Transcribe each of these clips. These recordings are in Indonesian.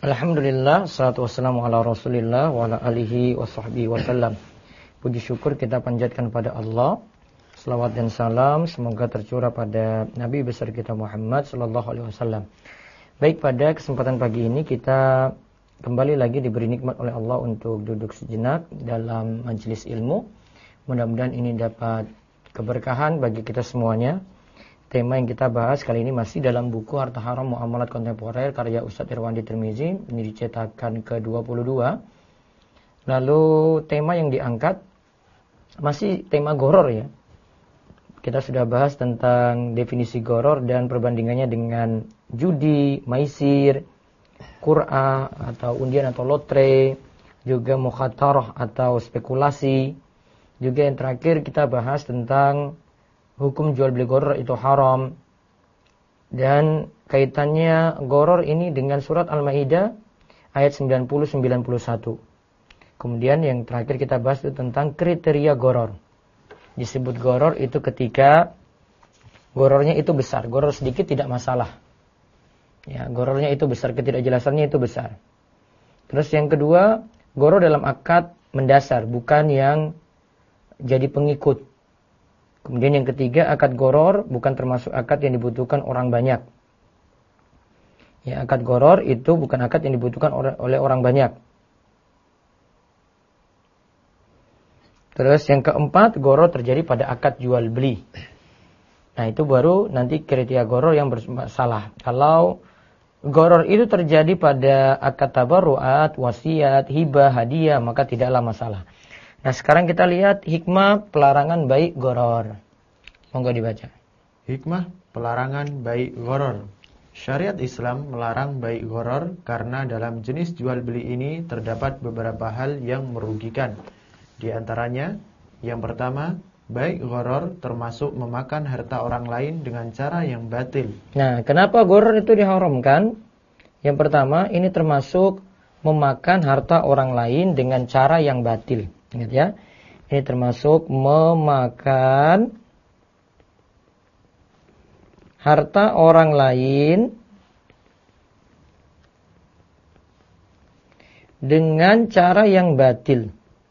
Alhamdulillah, salatu wassalamu ala rasulillah wa ala alihi wa sahbihi wa sallam. Puji syukur kita panjatkan pada Allah. Selawat dan salam semoga tercurah pada Nabi besar kita Muhammad sallallahu alaihi wasallam. Baik, pada kesempatan pagi ini kita kembali lagi diberi nikmat oleh Allah untuk duduk sejenak dalam majelis ilmu. Mudah-mudahan ini dapat keberkahan bagi kita semuanya. Tema yang kita bahas kali ini masih dalam buku Harta Haram Muamalat Kontemporer karya Ustadz Irwandi Tirmizi, ini dicetakan ke-22. Lalu tema yang diangkat masih tema goror ya. Kita sudah bahas tentang definisi goror dan perbandingannya dengan judi, maisir, qur'ah atau undian atau lotre, juga mukhatarah atau spekulasi. Juga yang terakhir kita bahas tentang hukum jual beli goror itu haram. Dan kaitannya goror ini dengan surat Al-Maidah ayat 90-91. Kemudian yang terakhir kita bahas itu tentang kriteria goror. Disebut goror itu ketika gorornya itu besar. Goror sedikit tidak masalah. Ya, gorornya itu besar, ketidakjelasannya itu besar. Terus yang kedua, goror dalam akad mendasar, bukan yang jadi pengikut. Kemudian yang ketiga, akad goror bukan termasuk akad yang dibutuhkan orang banyak. Ya, akad goror itu bukan akad yang dibutuhkan oleh orang banyak. Terus yang keempat, goror terjadi pada akad jual beli. Nah, itu baru nanti kriteria goror yang bermasalah. Kalau goror itu terjadi pada akad tabarruat, wasiat, hibah, hadiah, maka tidaklah masalah. Nah, sekarang kita lihat hikmah pelarangan baik goror. Monggo dibaca. Hikmah pelarangan baik goror. Syariat Islam melarang baik goror karena dalam jenis jual beli ini terdapat beberapa hal yang merugikan. Di antaranya, yang pertama, baik goror termasuk memakan harta orang lain dengan cara yang batil. Nah, kenapa goror itu diharamkan? Yang pertama, ini termasuk memakan harta orang lain dengan cara yang batil. Ingat ya, ini termasuk memakan harta orang lain dengan cara yang batil.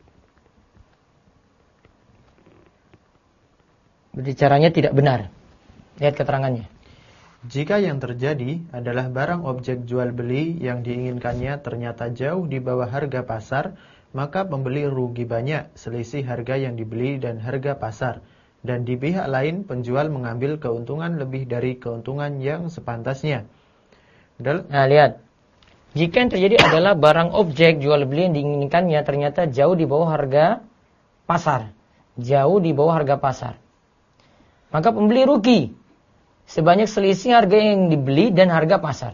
Berarti caranya tidak benar. Lihat keterangannya. Jika yang terjadi adalah barang objek jual beli yang diinginkannya ternyata jauh di bawah harga pasar, maka pembeli rugi banyak selisih harga yang dibeli dan harga pasar. Dan di pihak lain penjual mengambil keuntungan lebih dari keuntungan yang sepantasnya. Nah, lihat. Jika yang terjadi adalah barang objek jual beli yang diinginkannya ternyata jauh di bawah harga pasar. Jauh di bawah harga pasar. Maka pembeli rugi sebanyak selisih harga yang dibeli dan harga pasar.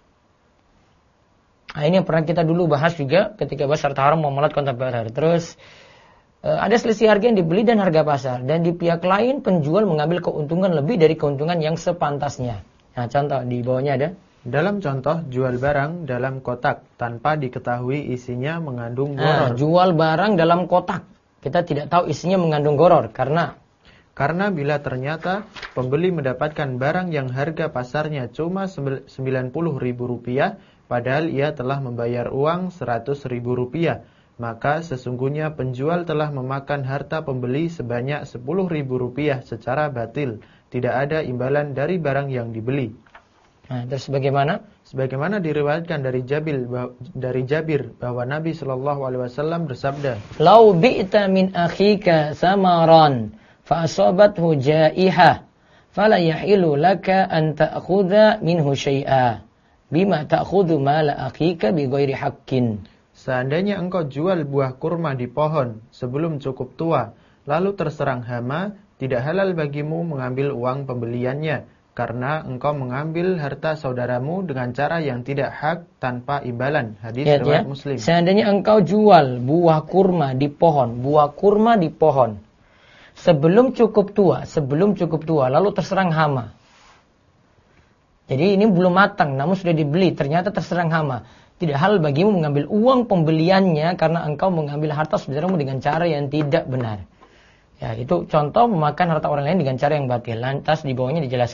Nah, ini yang pernah kita dulu bahas juga ketika bahas harta haram muamalat kontemporer. Terus ada selisih harga yang dibeli dan harga pasar. Dan di pihak lain penjual mengambil keuntungan lebih dari keuntungan yang sepantasnya. Nah, contoh di bawahnya ada. Dalam contoh, jual barang dalam kotak tanpa diketahui isinya mengandung goror. Nah, jual barang dalam kotak. Kita tidak tahu isinya mengandung goror. Karena bila ternyata pembeli mendapatkan barang yang harga pasarnya cuma Rp90.000, padahal ia telah membayar uang Rp100.000, maka sesungguhnya penjual telah memakan harta pembeli sebanyak Rp10.000 secara batil. Tidak ada imbalan dari barang yang dibeli. Nah, terus bagaimana? Sebagaimana diriwayatkan dari Jabir bahwa Nabi SAW bersabda, "Lau bi'ta min akhika samaran fa asabathu ja'iha fala yahilu laka an ta'khudha minhu syai'a bima ta'khudhu mala akhika bighairi haqqin." Seandainya engkau jual buah kurma di pohon sebelum cukup tua, lalu terserang hama, tidak halal bagimu mengambil uang pembeliannya, karena engkau mengambil harta saudaramu dengan cara yang tidak hak tanpa imbalan. Hadis riwayat Muslim. Seandainya engkau jual buah kurma di pohon, sebelum cukup tua, lalu terserang hama. Jadi ini belum matang, namun sudah dibeli, ternyata terserang hama. Tidak halal bagimu mengambil uang pembeliannya karena engkau mengambil harta saudaramu dengan cara yang tidak benar. Ya, itu contoh memakan harta orang lain dengan cara yang batil. Lantas di bawahnya dijelaskan.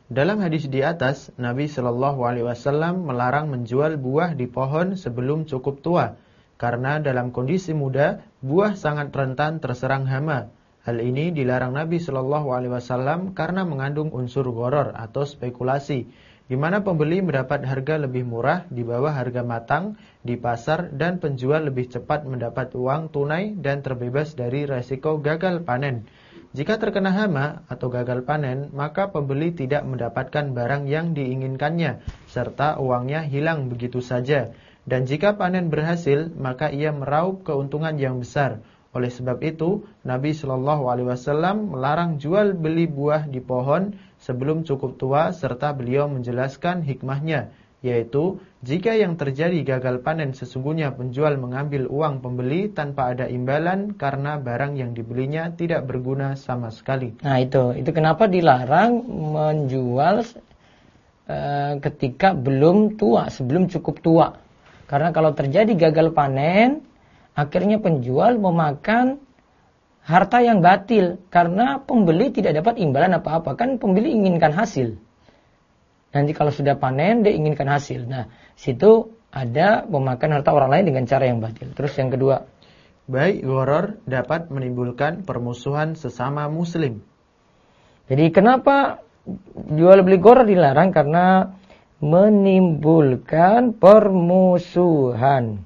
Dalam hadis di atas, Nabi Shallallahu Alaihi Wasallam melarang menjual buah di pohon sebelum cukup tua, karena dalam kondisi muda, buah sangat rentan terserang hama. Hal ini dilarang Nabi Shallallahu Alaihi Wasallam karena mengandung unsur gharar atau spekulasi, di mana pembeli mendapat harga lebih murah di bawah harga matang di pasar dan penjual lebih cepat mendapat uang tunai dan terbebas dari resiko gagal panen. Jika terkena hama atau gagal panen, maka pembeli tidak mendapatkan barang yang diinginkannya, serta uangnya hilang begitu saja. Dan jika panen berhasil, maka ia meraup keuntungan yang besar. Oleh sebab itu, Nabi Shallallahu Alaihi Wasallam melarang jual beli buah di pohon sebelum cukup tua, serta beliau menjelaskan hikmahnya, yaitu jika yang terjadi gagal panen sesungguhnya penjual mengambil uang pembeli tanpa ada imbalan karena barang yang dibelinya tidak berguna sama sekali. Nah itu kenapa dilarang menjual ketika belum tua, sebelum cukup tua. Karena kalau terjadi gagal panen, akhirnya penjual memakan harta yang batil karena pembeli tidak dapat imbalan apa-apa. Kan pembeli inginkan hasil. Nanti kalau sudah panen dia inginkan hasil. Nah, situ ada memakan harta orang lain dengan cara yang batil. Terus yang kedua, baik gharar dapat menimbulkan permusuhan sesama muslim. Jadi kenapa jual beli gharar dilarang? Karena menimbulkan permusuhan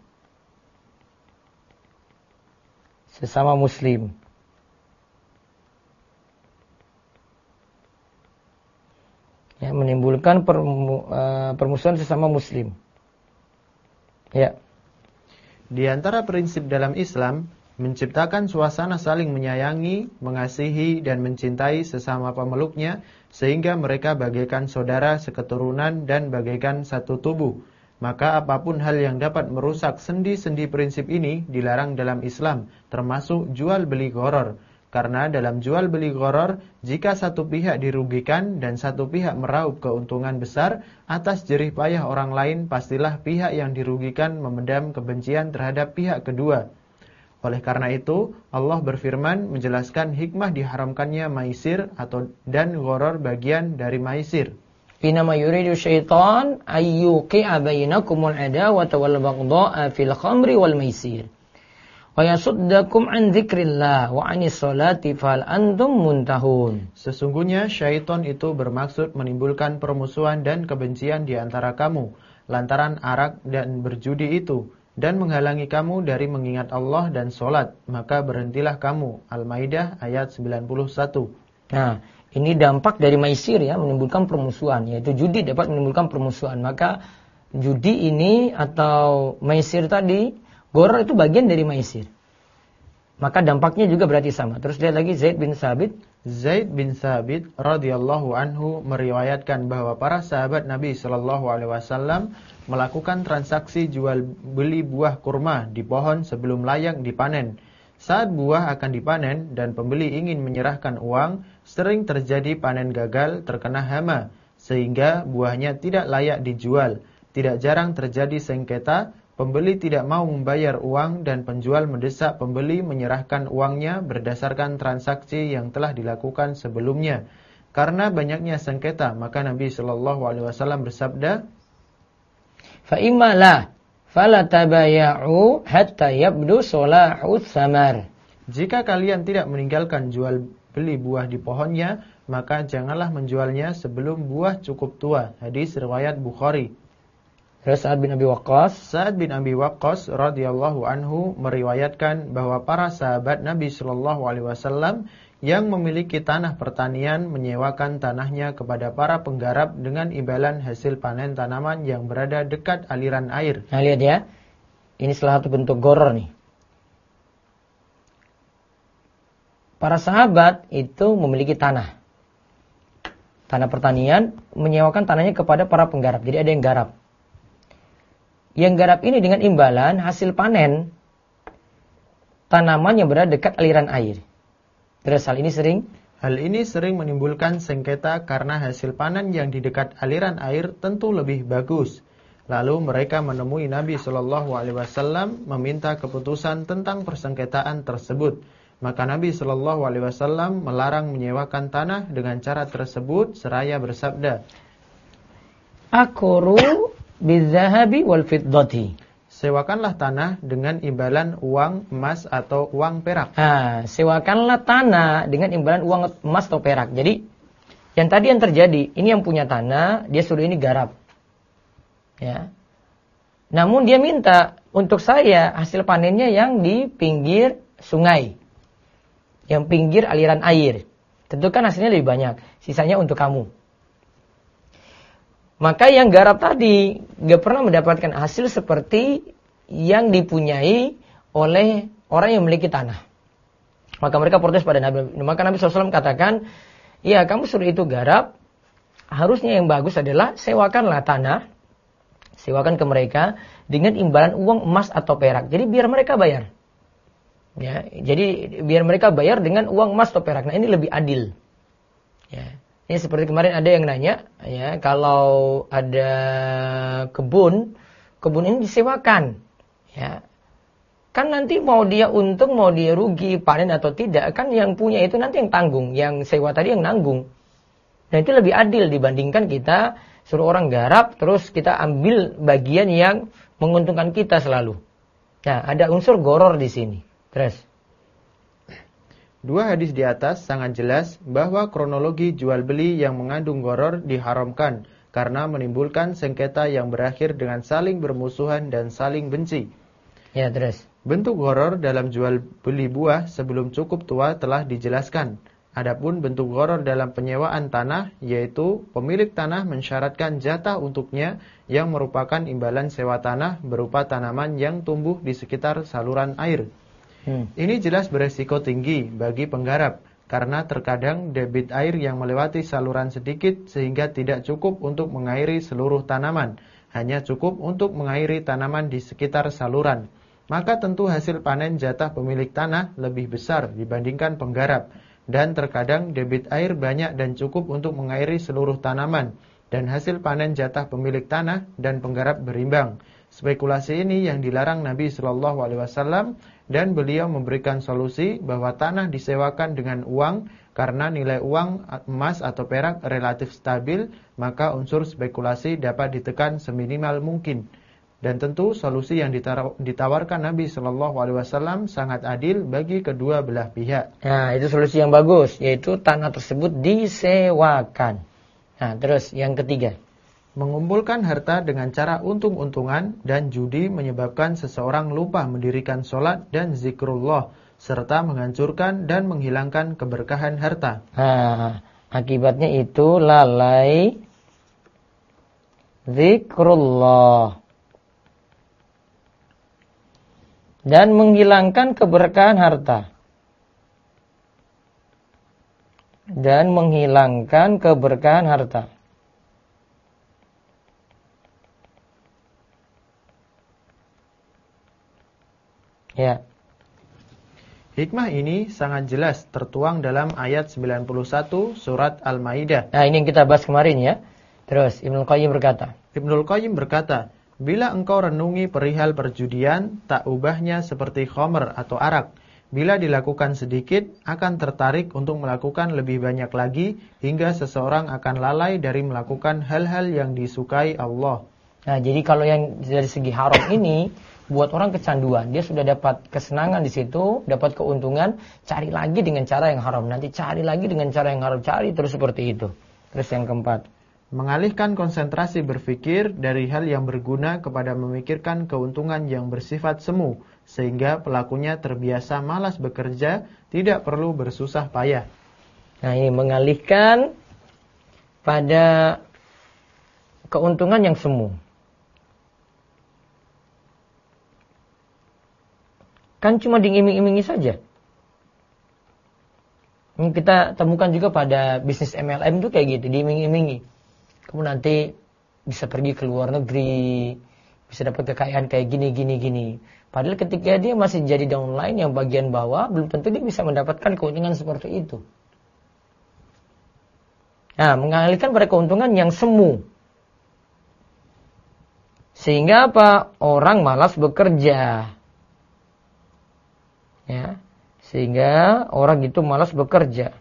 sesama muslim. Ya, menimbulkan permusuhan sesama muslim. Ya. Di antara prinsip dalam Islam, menciptakan suasana saling menyayangi, mengasihi, dan mencintai sesama pemeluknya, sehingga mereka bagaikan saudara seketurunan dan bagaikan satu tubuh. Maka apapun hal yang dapat merusak sendi-sendi prinsip ini dilarang dalam Islam, termasuk jual beli gharar. Karena dalam jual beli gharar, jika satu pihak dirugikan dan satu pihak meraup keuntungan besar atas jerih payah orang lain, pastilah pihak yang dirugikan memendam kebencian terhadap pihak kedua. Oleh karena itu, Allah berfirman menjelaskan hikmah diharamkannya maisir dan gharar bagian dari maisir. Innama yuridu syaitan ayyuqi'a bainakumul adawata wal baghdha'a fil khamri wal maisir. Wa yasuddakum an dzikrillah wa anis salati fal antum muntahun. Sesungguhnya syaitan itu bermaksud menimbulkan permusuhan dan kebencian di antara kamu lantaran arak dan berjudi itu, dan menghalangi kamu dari mengingat Allah dan salat, maka berhentilah kamu. Al-Maidah ayat 91. Nah, ini dampak dari maisir ya, menimbulkan permusuhan, yaitu judi dapat menimbulkan permusuhan. Maka judi ini atau maisir tadi, gharar itu bagian dari maisir. Maka dampaknya juga berarti sama. Terus lihat lagi Zaid bin Sabit. Zaid bin Sabit radhiyallahu anhu meriwayatkan bahwa para sahabat Nabi sallallahu alaihi wasallam melakukan transaksi jual beli buah kurma di pohon sebelum layak dipanen. Saat buah akan dipanen dan pembeli ingin menyerahkan uang, sering terjadi panen gagal terkena hama sehingga buahnya tidak layak dijual. Tidak jarang terjadi sengketa. Pembeli tidak mau membayar uang dan penjual mendesak pembeli menyerahkan uangnya berdasarkan transaksi yang telah dilakukan sebelumnya. Karena banyaknya sengketa, maka Nabi Shallallahu Alaihi Wasallam bersabda, "Fa imma la, fala tabaya'u hatta yabdu solahu thamar." Jika kalian tidak meninggalkan jual beli buah di pohonnya, maka janganlah menjualnya sebelum buah cukup tua. Hadis riwayat Bukhari. Sa'ad bin Abi Waqqas. Sa'ad bin Abi Waqqas radhiyallahu anhu meriwayatkan bahwa para sahabat Nabi sallallahu alaihi wasallam yang memiliki tanah pertanian menyewakan tanahnya kepada para penggarap dengan imbalan hasil panen tanaman yang berada dekat aliran air. Nah, lihat ya. Ini salah satu bentuk gharar nih. Para sahabat itu memiliki tanah pertanian, menyewakan tanahnya kepada para penggarap. Jadi ada yang garap. Yang garap ini dengan imbalan hasil panen tanaman yang berada dekat aliran air. Terus hal ini sering menimbulkan sengketa karena hasil panen yang di dekat aliran air tentu lebih bagus. Lalu mereka menemui Nabi Shallallahu Alaihi Wasallam meminta keputusan tentang persengketaan tersebut. Maka Nabi Shallallahu Alaihi Wasallam melarang menyewakan tanah dengan cara tersebut seraya bersabda, Akuru bizahabi wal fiddati. sewakanlah tanah dengan imbalan uang emas atau uang perak. Sewakanlah tanah dengan imbalan uang emas atau perak. Jadi yang tadi yang terjadi, ini yang punya tanah, dia suruh ini garap. Ya. Namun dia minta untuk saya hasil panennya yang di pinggir sungai. Yang pinggir aliran air. Tentu kan hasilnya lebih banyak. Sisanya untuk kamu. Maka yang garap tadi gak pernah mendapatkan hasil seperti yang dipunyai oleh orang yang memiliki tanah. Maka mereka protes pada Nabi. Maka Nabi SAW katakan, ya kamu suruh itu garap, harusnya yang bagus adalah sewakanlah tanah, sewakan ke mereka dengan imbalan uang emas atau perak. Jadi biar mereka bayar. Ya, jadi biar mereka bayar dengan uang emas atau perak. Nah ini lebih adil. Ya. Ini seperti kemarin ada yang nanya, ya, kalau ada kebun ini disewakan, ya, kan nanti mau dia untung, mau dia rugi, panen atau tidak, kan yang punya itu nanti yang tanggung, yang sewa tadi yang nanggung. Nah itu lebih adil dibandingkan kita suruh orang garap, terus kita ambil bagian yang menguntungkan kita selalu. Nah ada unsur goror di sini. Terus. Dua hadis di atas sangat jelas bahwa kronologi jual beli yang mengandung gharar diharamkan karena menimbulkan sengketa yang berakhir dengan saling bermusuhan dan saling benci. Ya, terus. Bentuk gharar dalam jual beli buah sebelum cukup tua telah dijelaskan. Adapun bentuk gharar dalam penyewaan tanah yaitu pemilik tanah mensyaratkan jatah untuknya yang merupakan imbalan sewa tanah berupa tanaman yang tumbuh di sekitar saluran air. Ini jelas beresiko tinggi bagi penggarap karena terkadang debit air yang melewati saluran sedikit sehingga tidak cukup untuk mengairi seluruh tanaman, hanya cukup untuk mengairi tanaman di sekitar saluran. Maka tentu hasil panen jatah pemilik tanah lebih besar dibandingkan penggarap dan terkadang debit air banyak dan cukup untuk mengairi seluruh tanaman dan hasil panen jatah pemilik tanah dan penggarap berimbang. Spekulasi ini yang dilarang Nabi Shallallahu Alaihi Wasallam dan beliau memberikan solusi bahwa tanah disewakan dengan uang karena nilai uang emas atau perak relatif stabil, maka unsur spekulasi dapat ditekan seminimal mungkin. Dan tentu solusi yang ditawarkan Nabi Shallallahu Alaihi Wasallam sangat adil bagi kedua belah pihak. Nah itu solusi yang bagus, yaitu tanah tersebut disewakan. Nah terus yang ketiga. Mengumpulkan harta dengan cara untung-untungan dan judi menyebabkan seseorang lupa mendirikan sholat dan zikrullah, serta menghancurkan dan menghilangkan keberkahan harta. Akibatnya itu lalai zikrullah dan menghilangkan keberkahan harta. Dan menghilangkan keberkahan harta. Ya. Hikmah ini sangat jelas tertuang dalam ayat 91 surat Al-Maidah. Nah, ini yang kita bahas kemarin ya. Terus Ibnul Qayyim berkata, bila engkau renungi perihal perjudian, tak ubahnya seperti khamr atau arak. Bila dilakukan sedikit, akan tertarik untuk melakukan lebih banyak lagi, hingga seseorang akan lalai dari melakukan hal-hal yang disukai Allah. Nah, jadi kalau yang dari segi haram ini buat orang kecanduan, dia sudah dapat kesenangan di situ, dapat keuntungan, cari lagi dengan cara yang haram, nanti cari lagi dengan cara yang haram, cari terus seperti itu. Terus yang keempat, mengalihkan konsentrasi berpikir dari hal yang berguna kepada memikirkan keuntungan yang bersifat semu, sehingga pelakunya terbiasa malas bekerja, tidak perlu bersusah payah. Nah, ini mengalihkan pada keuntungan yang semu. Kan cuma diiming-imingi saja. Ini kita temukan juga pada bisnis MLM itu kayak gitu, diiming-imingi. Kamu nanti bisa pergi ke luar negeri, bisa dapat kekayaan kayak gini. Padahal ketika dia masih jadi downline yang bagian bawah, belum tentu dia bisa mendapatkan keuntungan seperti itu. Nah, mengalihkan pada keuntungan yang semu. Sehingga apa? Orang malas bekerja. Ya. Sehingga orang itu malas bekerja.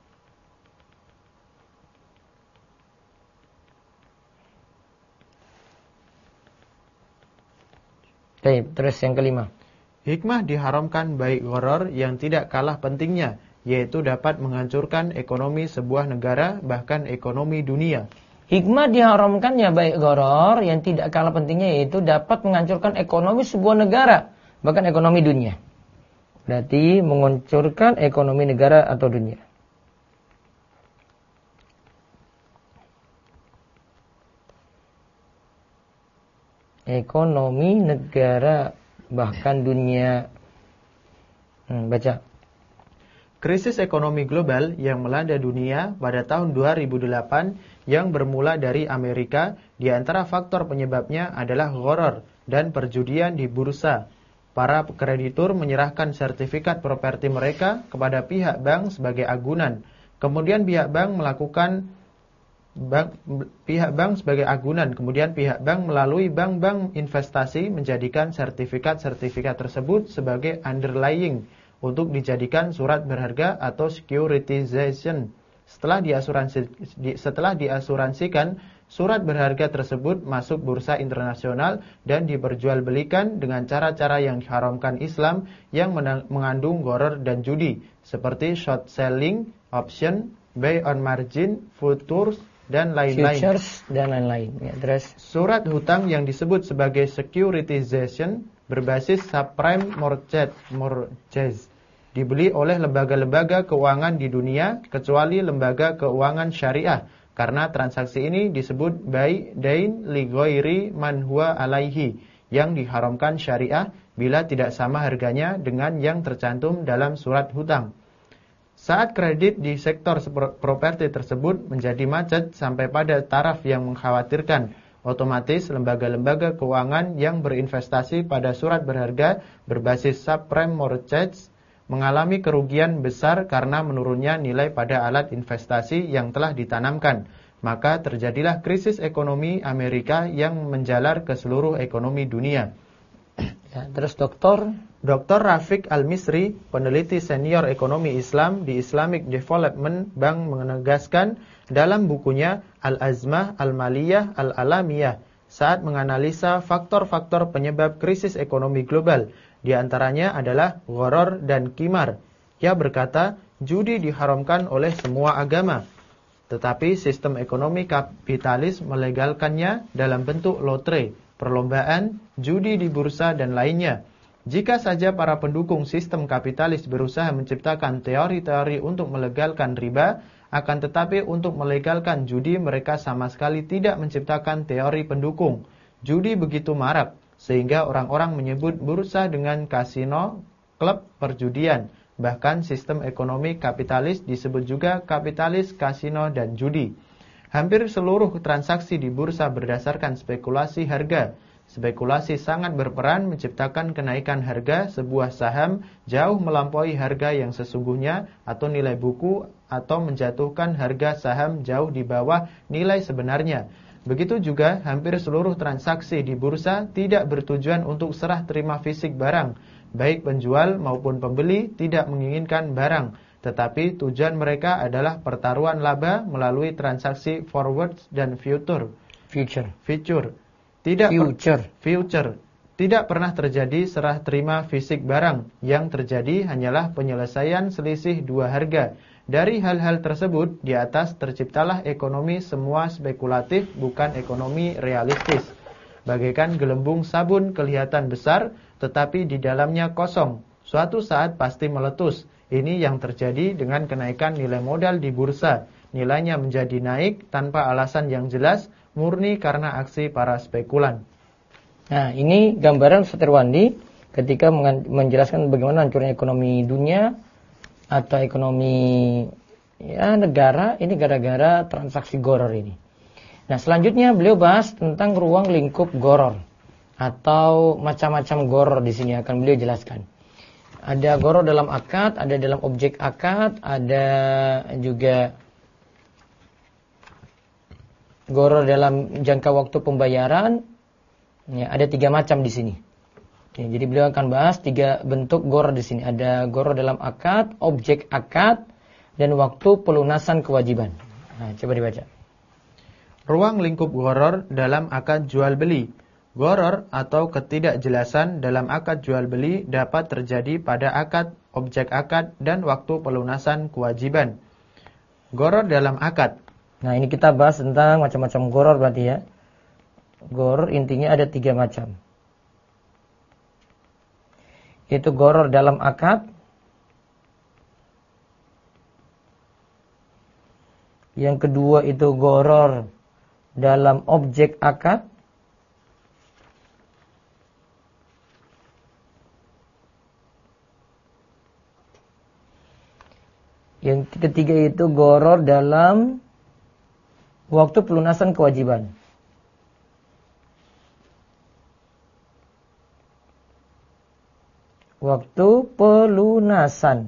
Baik, terus yang kelima. Hikmah diharamkan baik gharar yang tidak kalah pentingnya, yaitu dapat menghancurkan ekonomi sebuah negara, bahkan ekonomi dunia. Hikmah diharamkannya baik gharar yang tidak kalah pentingnya, yaitu dapat menghancurkan ekonomi sebuah negara, bahkan ekonomi dunia. Berarti menghancurkan ekonomi negara atau dunia. Ekonomi negara bahkan dunia. Baca. Krisis ekonomi global yang melanda dunia pada tahun 2008 yang bermula dari Amerika, di antara faktor penyebabnya adalah gharar dan perjudian di bursa. Para kreditur menyerahkan sertifikat properti mereka kepada pihak bank sebagai agunan. Kemudian pihak bank melalui bank-bank investasi menjadikan sertifikat-sertifikat tersebut sebagai underlying untuk dijadikan surat berharga atau securitization. Setelah diasuransikan, surat berharga tersebut masuk bursa internasional dan diperjualbelikan dengan cara-cara yang diharamkan Islam yang mengandung gharar dan judi, seperti short selling, option, buy on margin, futures, dan lain-lain. Futures dan lain-lain. Ya, terus. Surat hutang yang disebut sebagai securitization berbasis subprime mortgage dibeli oleh lembaga-lembaga keuangan di dunia kecuali lembaga keuangan syariah, karena transaksi ini disebut bai dain li ghairi man huwa alaihi, yang diharamkan syariah bila tidak sama harganya dengan yang tercantum dalam surat hutang. Saat kredit di sektor properti tersebut menjadi macet sampai pada taraf yang mengkhawatirkan, otomatis lembaga-lembaga keuangan yang berinvestasi pada surat berharga berbasis subprime mortgage mengalami kerugian besar karena menurunnya nilai pada alat investasi yang telah ditanamkan. Maka terjadilah krisis ekonomi Amerika yang menjalar ke seluruh ekonomi dunia. Ya, terus Dr. Rafiq Al-Misri, peneliti senior ekonomi Islam di Islamic Development Bank, menegaskan dalam bukunya Al-Azmah Al-Maliyah Al-Alamiyah saat menganalisa faktor-faktor penyebab krisis ekonomi global. Di antaranya adalah gharar dan qimar. Ia berkata, judi diharamkan oleh semua agama, tetapi sistem ekonomi kapitalis melegalkannya dalam bentuk lotre, perlombaan, judi di bursa, dan lainnya. Jika saja para pendukung sistem kapitalis berusaha menciptakan teori-teori untuk melegalkan riba, akan tetapi untuk melegalkan judi mereka sama sekali tidak menciptakan teori pendukung. Judi begitu marak, sehingga orang-orang menyebut bursa dengan kasino, klub perjudian. Bahkan sistem ekonomi kapitalis disebut juga kapitalis, kasino, dan judi. Hampir seluruh transaksi di bursa berdasarkan spekulasi harga. Spekulasi sangat berperan menciptakan kenaikan harga sebuah saham jauh melampaui harga yang sesungguhnya atau nilai buku, atau menjatuhkan harga saham jauh di bawah nilai sebenarnya. Begitu juga hampir seluruh transaksi di bursa tidak bertujuan untuk serah terima fisik barang. Baik penjual maupun pembeli tidak menginginkan barang, tetapi tujuan mereka adalah pertaruhan laba melalui transaksi forward dan future. Tidak pernah terjadi serah terima fisik barang. Yang terjadi hanyalah penyelesaian selisih dua harga. Dari hal-hal tersebut, di atas terciptalah ekonomi semua spekulatif, bukan ekonomi realistis. Bagaikan gelembung sabun kelihatan besar, tetapi di dalamnya kosong. Suatu saat pasti meletus. Ini yang terjadi dengan kenaikan nilai modal di bursa. Nilainya menjadi naik tanpa alasan yang jelas, murni karena aksi para spekulan. Nah, ini gambaran Ustaz Irwandi ketika menjelaskan bagaimana hancurnya ekonomi dunia atau ekonomi negara ini gara-gara transaksi gharar ini. Nah, selanjutnya beliau bahas tentang ruang lingkup gharar atau macam-macam gharar di sini akan beliau jelaskan. Ada gharar dalam akad, ada dalam objek akad, ada juga gharar dalam jangka waktu pembayaran. Ya, ada 3 macam di sini. Ya, jadi beliau akan bahas 3 bentuk gharar di sini. Ada gharar dalam akad, objek akad, dan waktu pelunasan kewajiban. Nah, coba dibaca. Ruang lingkup gharar dalam akad jual beli. Gharar atau ketidakjelasan dalam akad jual beli dapat terjadi pada akad, objek akad, dan waktu pelunasan kewajiban. Gharar dalam akad. Nah, ini kita bahas tentang macam-macam gharar berarti ya. Gharar intinya ada 3 macam. Itu gharar dalam akad, yang kedua itu gharar dalam objek akad, yang ketiga itu gharar dalam waktu pelunasan kewajiban. Waktu pelunasan.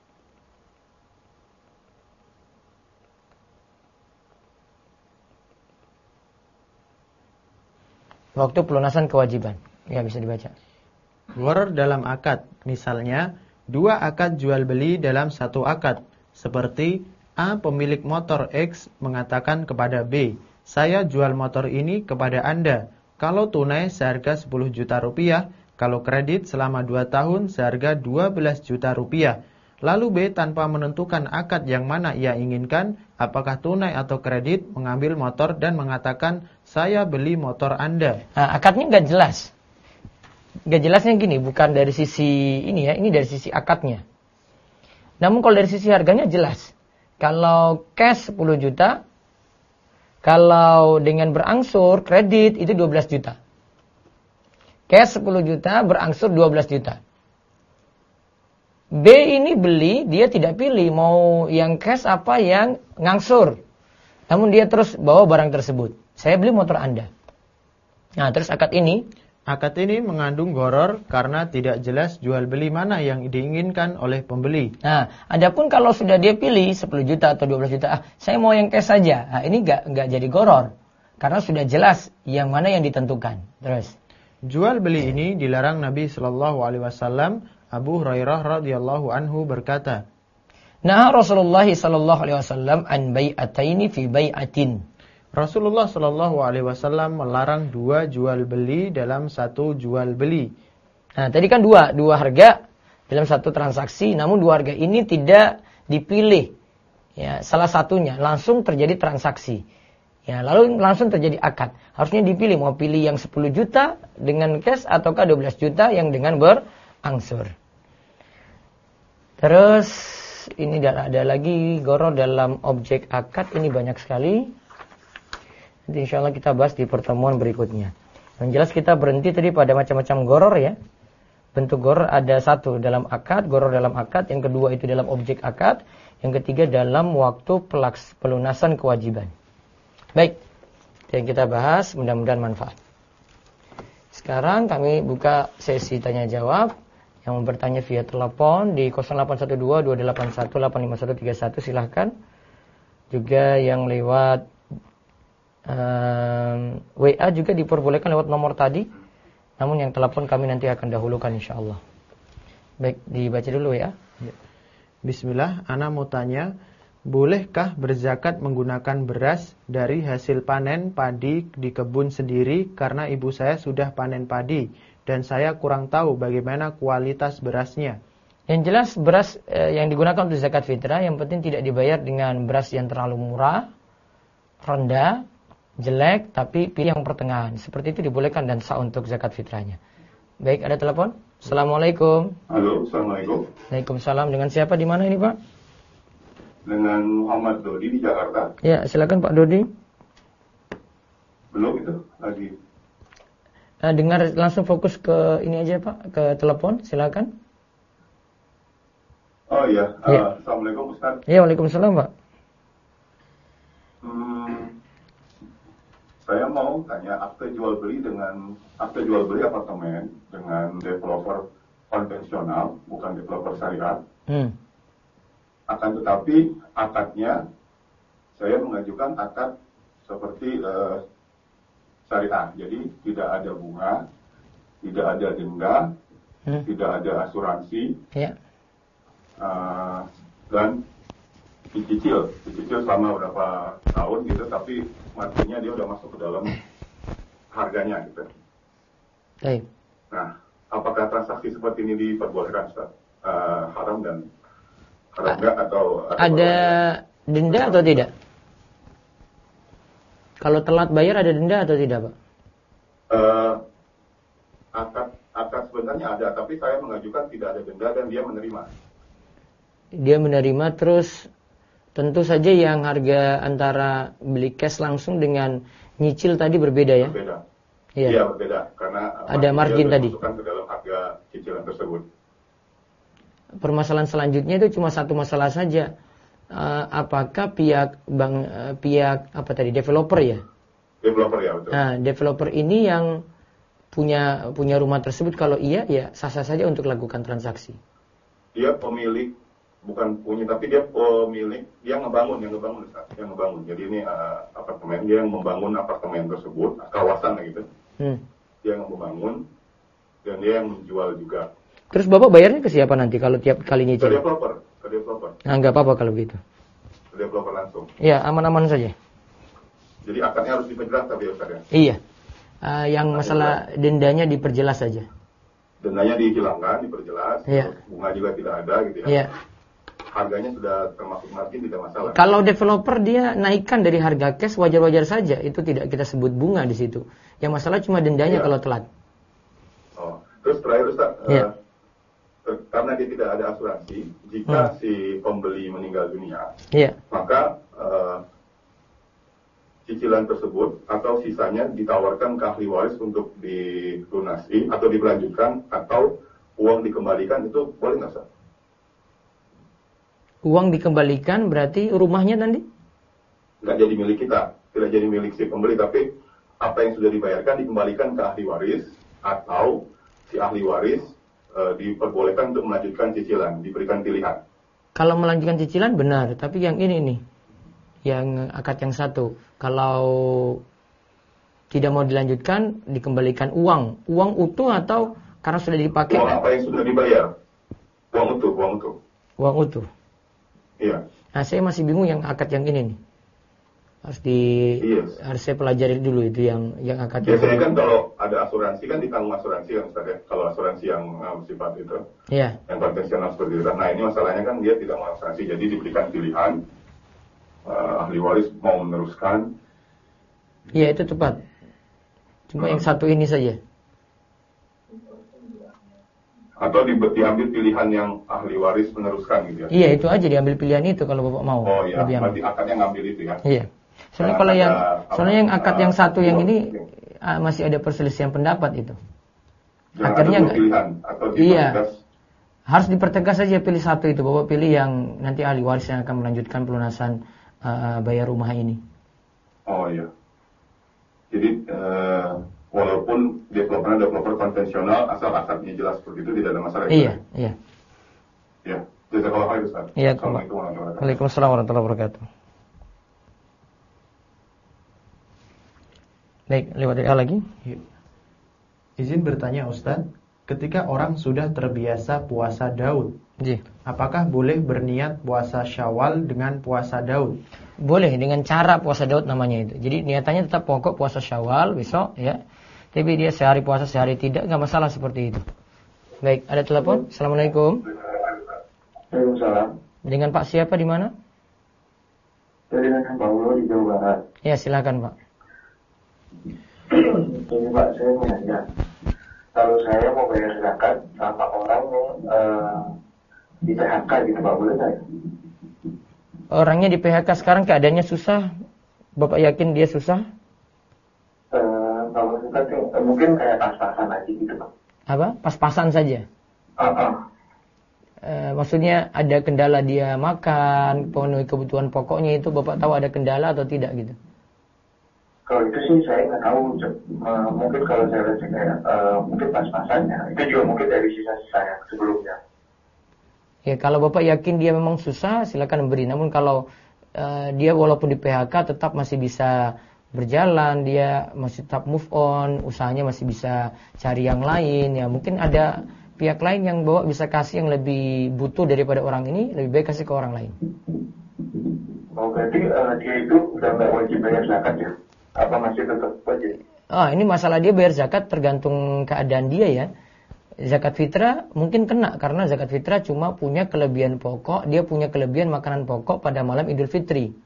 Waktu pelunasan kewajiban. Ya, bisa dibaca. Gharar dalam akad. Misalnya, 2 akad jual beli dalam 1 akad. Seperti A pemilik motor X mengatakan kepada B, "Saya jual motor ini kepada Anda. Kalau tunai seharga 10 juta rupiah, kalau kredit selama 2 tahun seharga 12 juta rupiah. Lalu B tanpa menentukan akad yang mana ia inginkan, apakah tunai atau kredit, mengambil motor dan mengatakan, "Saya beli motor Anda." Nah, akadnya nggak jelas. Nggak jelasnya gini, bukan dari sisi ini ya, ini dari sisi akadnya. Namun kalau dari sisi harganya jelas. Kalau cash 10 juta, kalau dengan berangsur kredit itu 12 juta. Cash 10 juta, berangsur 12 juta. B ini beli, dia tidak pilih mau yang cash apa yang ngangsur. Namun dia terus bawa barang tersebut. Saya beli motor Anda. Nah, terus akad ini mengandung gharar karena tidak jelas jual beli mana yang diinginkan oleh pembeli. Nah, adapun kalau sudah dia pilih 10 juta atau 12 juta, saya mau yang cash saja. Nah, ini enggak jadi gharar. Karena sudah jelas yang mana yang ditentukan. Terus jual beli ini dilarang Nabi sallallahu alaihi wasallam. Abu Hurairah radhiyallahu anhu berkata, "Nah, Rasulullah sallallahu alaihi wasallam an bai'ataini fi bai'atin." Rasulullah sallallahu alaihi wasallam melarang 2 jual beli dalam 1 jual beli. Nah, tadi kan dua harga dalam 1 transaksi, namun 2 harga ini tidak dipilih. Ya, salah satunya langsung terjadi transaksi. Ya, lalu langsung terjadi akad. Harusnya dipilih mau pilih yang 10 juta dengan cash ataukah 12 juta yang dengan berangsur. Terus ini ada lagi gharar dalam objek akad, ini banyak sekali. Nanti insya Allah kita bahas di pertemuan berikutnya. Yang jelas kita berhenti tadi pada macam-macam gharar ya. Bentuk gharar ada 1 dalam akad, gharar dalam akad. Yang kedua itu dalam objek akad. Yang ketiga dalam waktu pelunasan kewajiban. Baik, yang kita bahas mudah-mudahan manfaat. Sekarang kami buka sesi tanya jawab. Yang mau bertanya via telepon di 0812-281-85131 silahkan. Juga yang lewat WA juga diperbolehkan lewat nomor tadi. Namun yang telepon kami nanti akan dahulukan insyaallah. Baik, dibaca dulu WA. Bismillah, ana mau tanya, bolehkah berzakat menggunakan beras dari hasil panen padi di kebun sendiri karena ibu saya sudah panen padi dan saya kurang tahu bagaimana kualitas berasnya? Yang jelas beras yang digunakan untuk zakat fitrah yang penting tidak dibayar dengan beras yang terlalu murah, rendah, jelek, tapi pilih yang pertengahan. Seperti itu dibolehkan dan sah untuk zakat fitrahnya. Baik, ada telepon. Assalamualaikum. Halo, assalamualaikum. Waalaikumsalam. Dengan siapa di mana ini Pak? Dengan Muhammad Dodi di Jakarta. Ya, silakan Pak Dodi. Belum itu lagi. Dengar langsung fokus ke ini aja Pak, ke telepon. Silakan. Oh iya. Ya. Assalamualaikum Ustaz. Ya, waalaikumsalam Pak. Saya mau tanya akte jual beli apartemen dengan developer konvensional, bukan developer syariah. Akan tetapi akadnya saya mengajukan akad seperti syariah, jadi tidak ada bunga, tidak ada denda, tidak ada asuransi, Ya. Dan dicicil selama berapa tahun gitu, tapi matinya dia udah masuk ke dalam harganya gitu. Baik. Nah, apakah transaksi seperti ini diperbolehkan, Ustaz? Haram dan haram enggak atau ada denda atau tidak? Kalau telat bayar ada denda atau tidak, Pak? Akad sebenarnya ada, tapi saya mengajukan tidak ada denda dan dia menerima. Dia menerima, terus tentu saja yang harga antara beli cash langsung dengan nyicil tadi berbeda ya? Berbeda. Iya. Iya, berbeda karena ada margin tadi. Masukkan ke dalam harga cicilan tersebut. Permasalahan selanjutnya itu cuma satu masalah saja. Apakah pihak developer ya? Developer ya, betul. Nah, developer ini yang punya rumah tersebut, kalau iya ya sah-sah saja untuk lakukan transaksi. Dia pemilik, bukan punya, tapi dia pemilik, dia ngebangun. Jadi ini apartemen, dia yang membangun apartemen tersebut, kawasan gitu. Dia yang membangun dan dia yang menjual juga. Terus Bapak bayarnya ke siapa nanti kalau tiap kali nyicil? Ke developer. Nah, nggak apa-apa kalau begitu. Ke developer langsung. Iya, aman-aman saja. Jadi akadnya harus diperjelas tapi Ustaz ya? Iya. Yang masalah dendanya diperjelas saja. Dendanya dihilangkan, diperjelas. Iya. Bunga juga tidak ada gitu ya. Iya. Harganya sudah termasuk margin, tidak masalah. Kalau developer dia naikkan dari harga cash, wajar-wajar saja. Itu tidak kita sebut bunga di situ. Yang masalah cuma dendanya kalau telat. Oh, terus terakhir Ustaz, Iya. Karena dia tidak ada asuransi, jika si pembeli meninggal dunia, Iya. maka cicilan tersebut atau sisanya ditawarkan ke ahli waris untuk dilunasi atau dilanjutkan atau uang dikembalikan, itu boleh nggak, Ustaz? Uang dikembalikan berarti rumahnya nanti? Nggak jadi milik kita, tidak jadi milik si pembeli, tapi apa yang sudah dibayarkan dikembalikan ke ahli waris atau si ahli waris diperbolehkan untuk melanjutkan cicilan, diberikan pilihan. Kalau melanjutkan cicilan benar, tapi yang ini nih, yang akad yang satu, kalau tidak mau dilanjutkan, dikembalikan uang utuh atau karena sudah dipakai? Uang apa yang sudah dibayar? Uang utuh. Uang utuh. Iya. Nah, saya masih bingung yang akad yang ini nih. Harus saya pelajari dulu itu yang akad. Biasanya kan kalau ada asuransi kan ditanggung asuransi kan Ustaz ya. Kalau asuransi yang sifat itu. Iya. Yang konvensional seperti itu. Nah, ini masalahnya kan dia tidak mau asuransi, jadi diberikan pilihan. Ahli waris mau meneruskan. Iya, itu tepat. Cuma yang satu ini saja. Atau diambil pilihan yang ahli waris meneruskan gitu ya. Iya, itu aja diambil pilihan itu kalau Bapak mau. Oh iya, berarti akadnya ngambil itu ya. Iya. Soalnya yang akad yang satu yang ini masih ada perselisihan pendapat itu. Akadnya enggak. Iya. Harus dipertegas saja pilih satu itu. Bapak pilih yang nanti ahli waris yang akan melanjutkan pelunasan bayar rumah ini. Oh iya. Jadi walaupun developer konvensional, asal akadnya jelas seperti itu tidak ada masalah. Iya. Ya, jazakallahu khairan Ustaz. Iya. Assalamualaikum warahmatullahi wabarakatuh. Waalaikumsalam warahmatullahi wabarakatuh. Baik, lewat WA lagi. Izin bertanya Ustaz, ketika orang sudah terbiasa puasa Daud, apakah boleh berniat puasa Syawal dengan puasa Daud? Boleh, dengan cara puasa Daud namanya itu. Jadi niatannya tetap pokok puasa Syawal besok ya. Tapi dia sehari puasa sehari tidak, nggak masalah seperti itu. Baik, ada telepon. Assalamualaikum. Waalaikumsalam. Dengan Pak siapa di mana? Dengan Pak Ulo di Jawa Barat. Ya, silakan Pak. Ini Pak, saya mau nanya. Kalau saya mau bayar zakat sama orang yang di PHK gitu Pak, boleh nggak? Orangnya di PHK sekarang keadaannya susah. Bapak yakin dia susah? Kalau kita mungkin kayak pas-pasan aja gitu Pak. Apa? Pas-pasan saja? Maksudnya ada kendala dia makan, pemenuhi kebutuhan pokoknya itu Bapak tahu ada kendala atau tidak gitu? Kalau itu sih saya nggak tahu. Mungkin kalau saya lihat kayak mungkin pas-pasannya. Itu juga mungkin dari sisa-sisa yang sebelumnya. Ya, kalau Bapak yakin dia memang susah, silakan memberi. Namun kalau dia walaupun di PHK tetap masih bisa berjalan, dia masih tetap move on, usahanya masih bisa cari yang lain, ya mungkin ada pihak lain yang bawa bisa kasih yang lebih butuh daripada orang ini, lebih baik kasih ke orang lain. Oh, berarti dia itu udah nggak wajib bayar zakat ya? Apa masih tetap wajib? Ini masalah dia bayar zakat tergantung keadaan dia ya. Zakat fitrah mungkin kena karena zakat fitrah cuma punya kelebihan pokok, dia punya kelebihan makanan pokok pada malam Idul Fitri.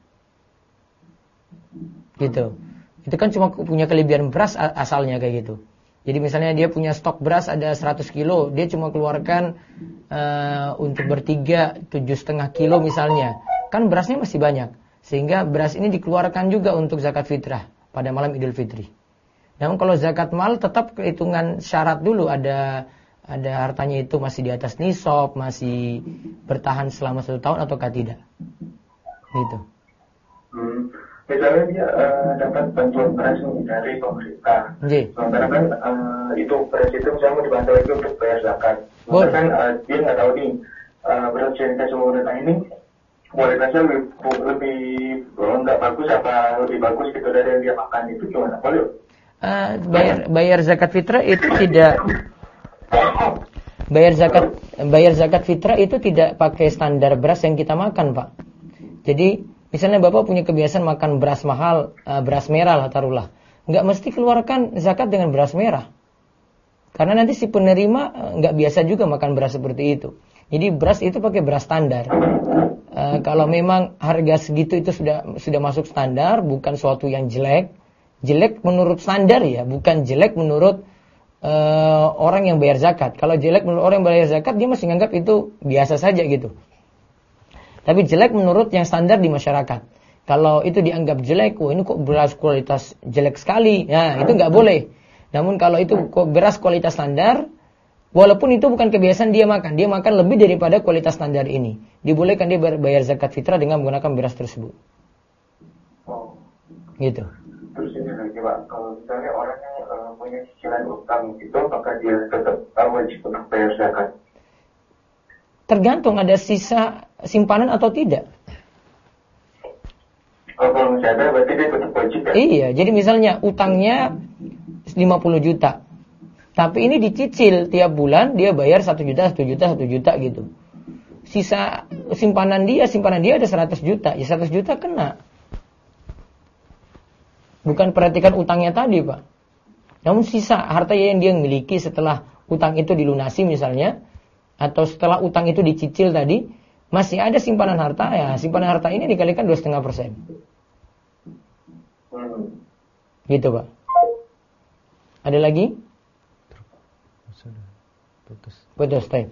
Gitu. Itu kan cuma punya kelebihan beras asalnya kayak gitu. Jadi misalnya dia punya stok beras ada 100 kilo, dia cuma keluarkan untuk bertiga 7,5 kilo misalnya. Kan berasnya masih banyak. Sehingga beras ini dikeluarkan juga untuk zakat fitrah pada malam Idul Fitri. Namun kalau zakat mal tetap kehitungan syarat dulu, ada hartanya itu masih di atas nisab, masih bertahan selama 1 tahun ataukah tidak. Gitu. Misalnya dia dapat bantuan beras dari pemerintah. Sementara kan itu beras itu misalnya mau dibantu lagi untuk bayar zakat. Sementara kan dia nggak tahu nih beras yang dikasih pemerintah ini kualitasnya lebih nggak bagus apa lebih bagus gitu dari yang dia makan, itu gimana? Boleh? Bayar zakat fitrah itu tidak bayar zakat fitrah itu tidak pakai standar beras yang kita makan, Pak. Jadi misalnya Bapak punya kebiasaan makan beras mahal, beras merah lah taruhlah, nggak mesti keluarkan zakat dengan beras merah, karena nanti si penerima nggak biasa juga makan beras seperti itu. Jadi beras itu pakai beras standar. Kalau memang harga segitu itu sudah masuk standar, bukan suatu yang jelek menurut standar ya, bukan jelek menurut orang yang bayar zakat. Kalau jelek menurut orang yang bayar zakat, dia masih nganggap itu biasa saja gitu. Tapi jelek menurut yang standar di masyarakat. Kalau itu dianggap jelek, ini kok beras kualitas jelek sekali, ya itu nggak boleh. Namun kalau itu kok beras kualitas standar, walaupun itu bukan kebiasaan dia makan lebih daripada kualitas standar ini, dibolehkan dia bayar zakat fitrah dengan menggunakan beras tersebut. Oh. Gitu. Terus ini lagi Pak, kalau misalnya orang yang punya cicilan utang itu, apakah dia tetap wajib untuk bayar zakat? Tergantung ada sisa simpanan atau tidak. Kalau misalnya ada, berarti dia tetap wajib ya? Iya, jadi misalnya utangnya 50 juta. Tapi ini dicicil tiap bulan, dia bayar 1 juta gitu. Sisa simpanan dia ada 100 juta. Ya 100 juta kena. Bukan perhatikan utangnya tadi, Pak. Namun sisa harta yang dia miliki setelah utang itu dilunasi misalnya, atau setelah utang itu dicicil tadi, masih ada simpanan harta, ya simpanan harta ini dikalikan 2,5%. Gitu, Pak. Ada lagi? Putus, baik.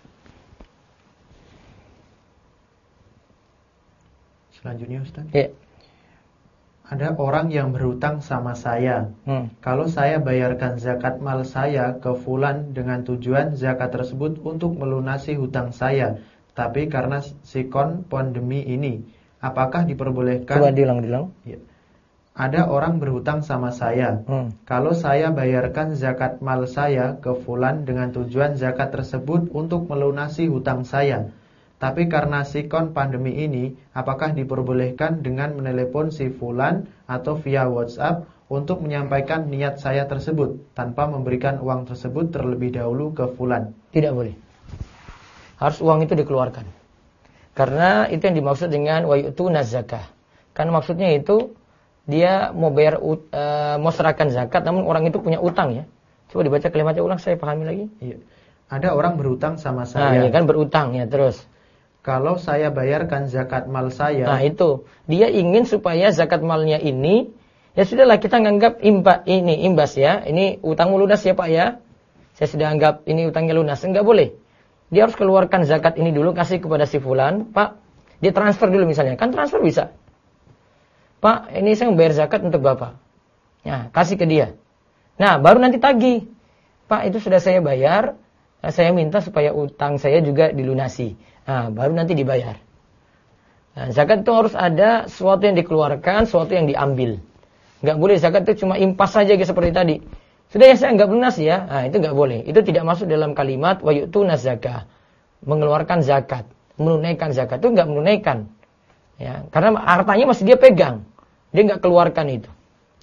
Selanjutnya Ustaz. Ya. Ada orang yang berhutang sama saya. Kalau saya bayarkan zakat mal saya ke fulan dengan tujuan zakat tersebut untuk melunasi hutang saya, tapi karena sikon pandemi ini, apakah diperbolehkan? Coba diulang. Ya. Ada orang berhutang sama saya. Kalau saya bayarkan zakat mal saya ke fulan dengan tujuan zakat tersebut untuk melunasi hutang saya, tapi karena sikon pandemi ini, apakah diperbolehkan dengan menelepon si fulan atau via WhatsApp untuk menyampaikan niat saya tersebut tanpa memberikan uang tersebut terlebih dahulu ke fulan? Tidak boleh. Harus uang itu dikeluarkan. Karena itu yang dimaksud dengan wa yu'tunaz zakah. Kan maksudnya itu dia mau bayar mau serahkan zakat, namun orang itu punya utang ya. Coba dibaca kalimatnya ulang, saya pahami lagi. Iya. Ada orang berutang sama saya. Nah, ya kan berutang ya, terus. Kalau saya bayarkan zakat mal saya. Nah, itu. Dia ingin supaya zakat malnya ini, ya sudahlah kita nganggap imbas ya. Ini utangmu lunas ya, Pak ya. Saya sudah anggap ini utangnya lunas. Enggak boleh. Dia harus keluarkan zakat ini dulu, kasih kepada si fulan, Pak. Dia transfer dulu misalnya. Kan transfer bisa. Pak, ini saya membayar zakat untuk Bapak. Nah, kasih ke dia. Nah, baru nanti tagih. Pak, itu sudah saya bayar. Saya minta supaya utang saya juga dilunasi. Nah, baru nanti dibayar. Nah, zakat itu harus ada sesuatu yang dikeluarkan, sesuatu yang diambil. Enggak boleh zakat itu cuma impas saja seperti tadi. Sudah ya saya anggap lunas ya. Nah, itu enggak boleh. Itu tidak masuk dalam kalimat wa yu'tunaz zakah. Mengeluarkan zakat, menunaikan zakat itu enggak menunaikan. Ya, karena hartanya masih dia pegang. Dia enggak keluarkan itu.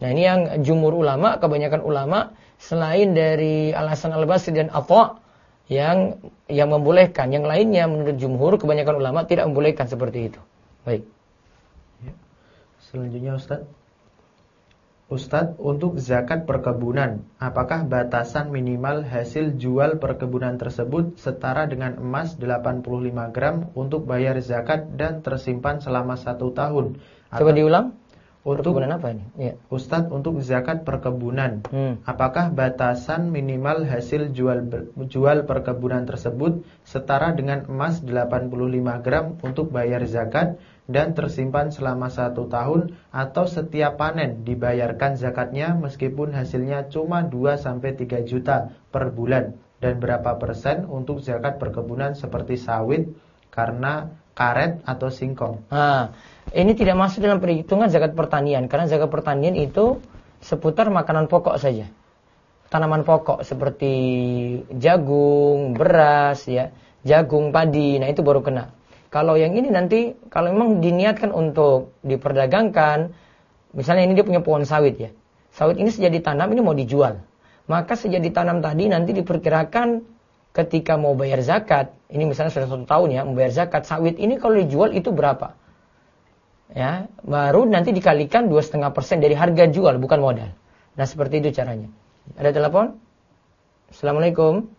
Nah ini yang jumhur ulama, kebanyakan ulama selain dari Al-Hasan Al-Basri dan Atha yang membolehkan, yang lainnya menurut jumhur kebanyakan ulama tidak membolehkan seperti itu. Baik. Selanjutnya Ustadz, untuk zakat perkebunan, apakah batasan minimal hasil jual perkebunan tersebut setara dengan emas 85 gram untuk bayar zakat dan tersimpan selama 1 tahun? Coba diulang. Untuk perkebunan apa ini? Ya. Ustadz, untuk zakat perkebunan, apakah batasan minimal hasil jual perkebunan tersebut setara dengan emas 85 gram untuk bayar zakat dan tersimpan selama 1 tahun, atau setiap panen dibayarkan zakatnya meskipun hasilnya cuma 2-3 juta per bulan, dan berapa persen untuk zakat perkebunan seperti sawit, karena karet atau singkong? Ini tidak masuk dalam perhitungan zakat pertanian, karena zakat pertanian itu seputar makanan pokok saja. Tanaman pokok seperti jagung, beras, ya, jagung, padi, nah itu baru kena. Kalau yang ini nanti, kalau memang diniatkan untuk diperdagangkan, misalnya ini dia punya pohon sawit ya. Sawit ini sejak ditanam, ini mau dijual. Maka sejak ditanam tadi nanti diperkirakan ketika mau bayar zakat, ini misalnya sudah 1 tahun ya, mau bayar zakat, sawit ini kalau dijual itu berapa? Ya, baru nanti dikalikan 2,5% dari harga jual, bukan modal. Nah seperti itu caranya. Ada telepon? Assalamualaikum.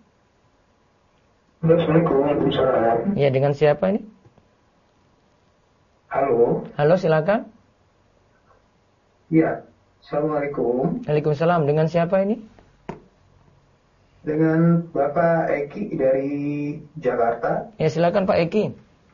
Assalamualaikum. Ya, dengan siapa ini? Halo, silakan. Ya, Assalamualaikum. Waalaikumsalam. Dengan siapa ini? Dengan Bapak Eki dari Jakarta. Ya, silakan Pak Eki.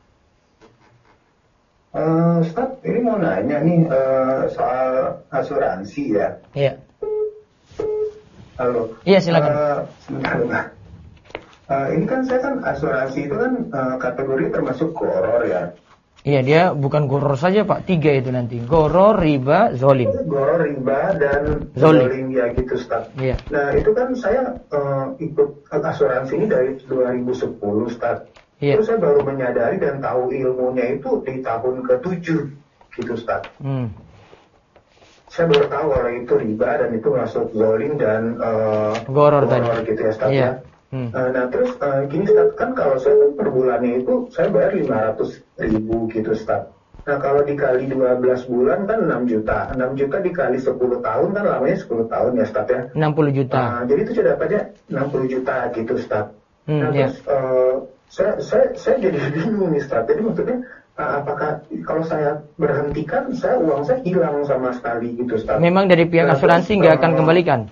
Ustaz, ini mau nanya nih soal asuransi ya. Iya. Halo. Iya, silakan. Sebentar. Ini kan saya kan asuransi itu kan kategori termasuk goror ya. Iya, dia bukan goror saja Pak, 3 itu nanti. Goror, riba, zolim. Goror, riba, dan zolim ya gitu Ustaz. Iya. Nah itu kan saya ikut asuransi ini dari 2010 Ustaz. Iya. Terus saya baru menyadari dan tahu ilmunya itu di tahun ke-7 gitu Ustaz. Saya baru tahu kalau itu riba dan itu masuk zolim dan goror tadi gitu ya Ustaz. Iya. Nah terus gini Ustaz, kan kalau saya per bulannya itu saya bayar 500.000 gitu Ustaz. Nah kalau dikali 12 bulan kan 6 juta. 6 juta dikali 10 tahun kan lamanya 10 tahun ya Ustaz ya. 60 juta. Jadi itu saya dapatnya 60 juta gitu Ustaz. Nah iya. Terus saya jadi bingung nih Ustaz. Jadi maksudnya apakah kalau saya berhentikan uang saya hilang sama sekali gitu Ustaz. Memang dari pihak asuransi nggak akan kembalikan.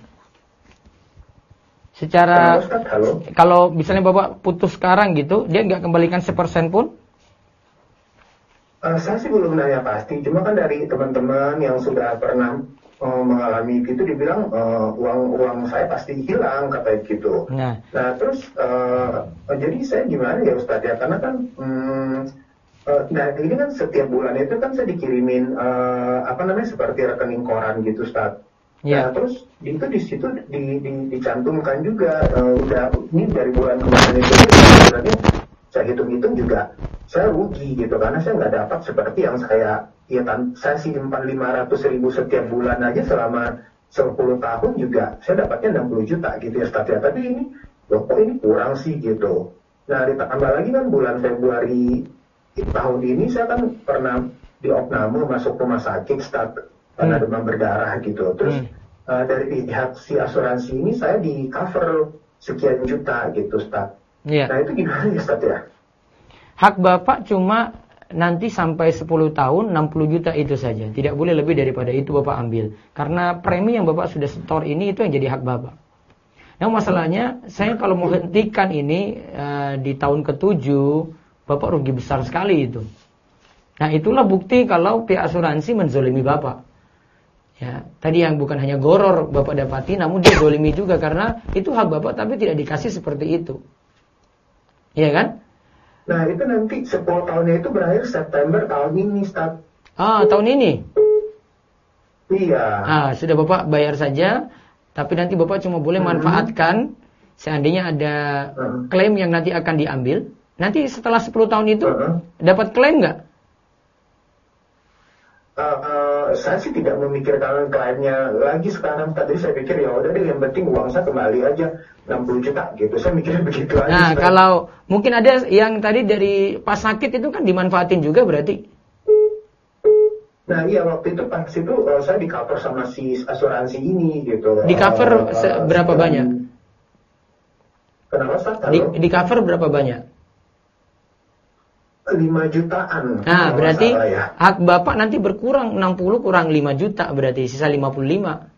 Secara Ustaz, halo? Kalau misalnya Bapak putus sekarang gitu, dia nggak kembalikan 1% pun? Saya sih belum nanya pasti, cuma kan dari teman-teman yang sudah pernah mengalami gitu dibilang uang saya pasti hilang katanya gitu. Nah terus jadi saya gimana ya Ustaz ya, karena kan nah ini kan setiap bulan itu kan saya dikirimin seperti rekening koran gitu Ustaz. Yeah. Nah terus itu di situ dicantumkan juga udah ini dari bulan kemarin itu sebenarnya saya hitung-hitung juga saya rugi gitu karena saya nggak dapat seperti yang saya simpan 500.000 setiap bulan aja selama 10 tahun juga saya dapatnya 60 juta gitu ya Ustaz ya. Tapi ini loh kok ini kurang sih gitu. Nah ditambah lagi kan bulan Februari tahun ini saya kan pernah diopname masuk rumah sakit Ustaz karena demam berdarah gitu. Terus dari pihak si asuransi ini saya di cover sekian juta gitu Ustaz. Yeah. Nah itu gimana ya Ustaz ya? Hak Bapak cuma nanti sampai 10 tahun 60 juta itu saja. Tidak boleh lebih daripada itu Bapak ambil. Karena premi yang Bapak sudah setor ini itu yang jadi hak Bapak. Nah masalahnya saya kalau mau hentikan ini di tahun ke-7 Bapak rugi besar sekali itu. Nah itulah bukti kalau pihak asuransi menzolimi Bapak. Ya, tadi yang bukan hanya goror Bapak dapati, namun dia zolimi juga karena itu hak Bapak tapi tidak dikasih seperti itu. Iya kan? Nah itu nanti 10 tahunnya itu berakhir September tahun ini Ustaz. Tahun ini? Iya. Sudah Bapak bayar saja, tapi nanti Bapak cuma boleh manfaatkan seandainya ada klaim yang nanti akan diambil. Nanti setelah 10 tahun itu dapat klaim nggak? saya sih tidak memikirkan kliennya lagi sekarang. Tadi saya pikir ya udah deh, yang penting uang saya kembali aja 60 juta gitu. Saya mikirnya begitu aja. Nah, kalau mungkin ada yang tadi dari pas sakit itu kan dimanfaatin juga berarti. Nah iya, waktu itu pas itu saya di cover sama si asuransi ini gitu. Di cover berapa banyak? Kenapa Ustaz? Di cover berapa banyak? 5 jutaan. Nah, berarti ya, hak Bapak nanti berkurang 60 kurang 5 juta berarti sisa 55.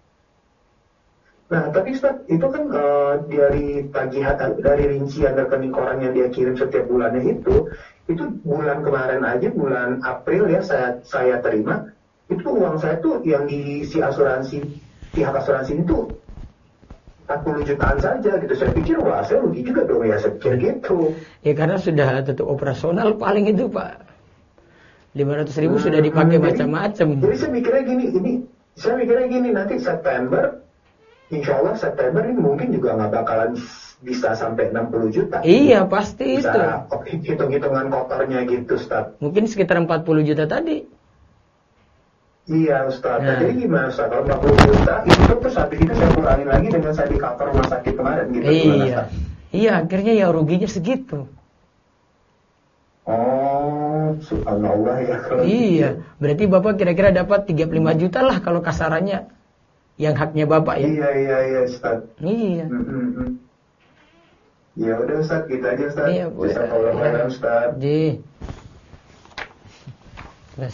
Nah, tapi Ustaz, itu kan dari tagihan, dari rincian rekening koran yang dia kirim setiap bulannya itu bulan kemarin aja, bulan April ya, saya terima, itu uang saya tuh yang di si asuransi, pihak asuransi itu 40 jutaan saja gitu. Saya pikir, wah saya rugi juga dong ya, saya pikir gitu. Ya karena sudah tutup operasional paling itu Pak. 500.000 sudah dipakai macam-macam. Jadi saya mikirnya gini, nanti September, insya Allah September ini mungkin juga nggak bakalan bisa sampai 60 juta. Iya pasti bisa itu. Hitung-hitungan kotornya gitu Ustaz. Mungkin sekitar 40 juta tadi. Iya Ustaz, jadi gimana Ustaz? Kalau 40 juta itu terus habis itu saya kurangin lagi dengan saya di cover rumah sakit kemarin gitu. Iya, akhirnya ya ruginya segitu. Oh, subhanallah ya. Iya, berarti Bapak kira-kira dapat 35 juta lah kalau kasarannya yang haknya Bapak ya. Iya Ustaz. Iya. Ya udah Ustaz, gitu aja Ustaz. Iya, bisa tolong Ustaz. Terus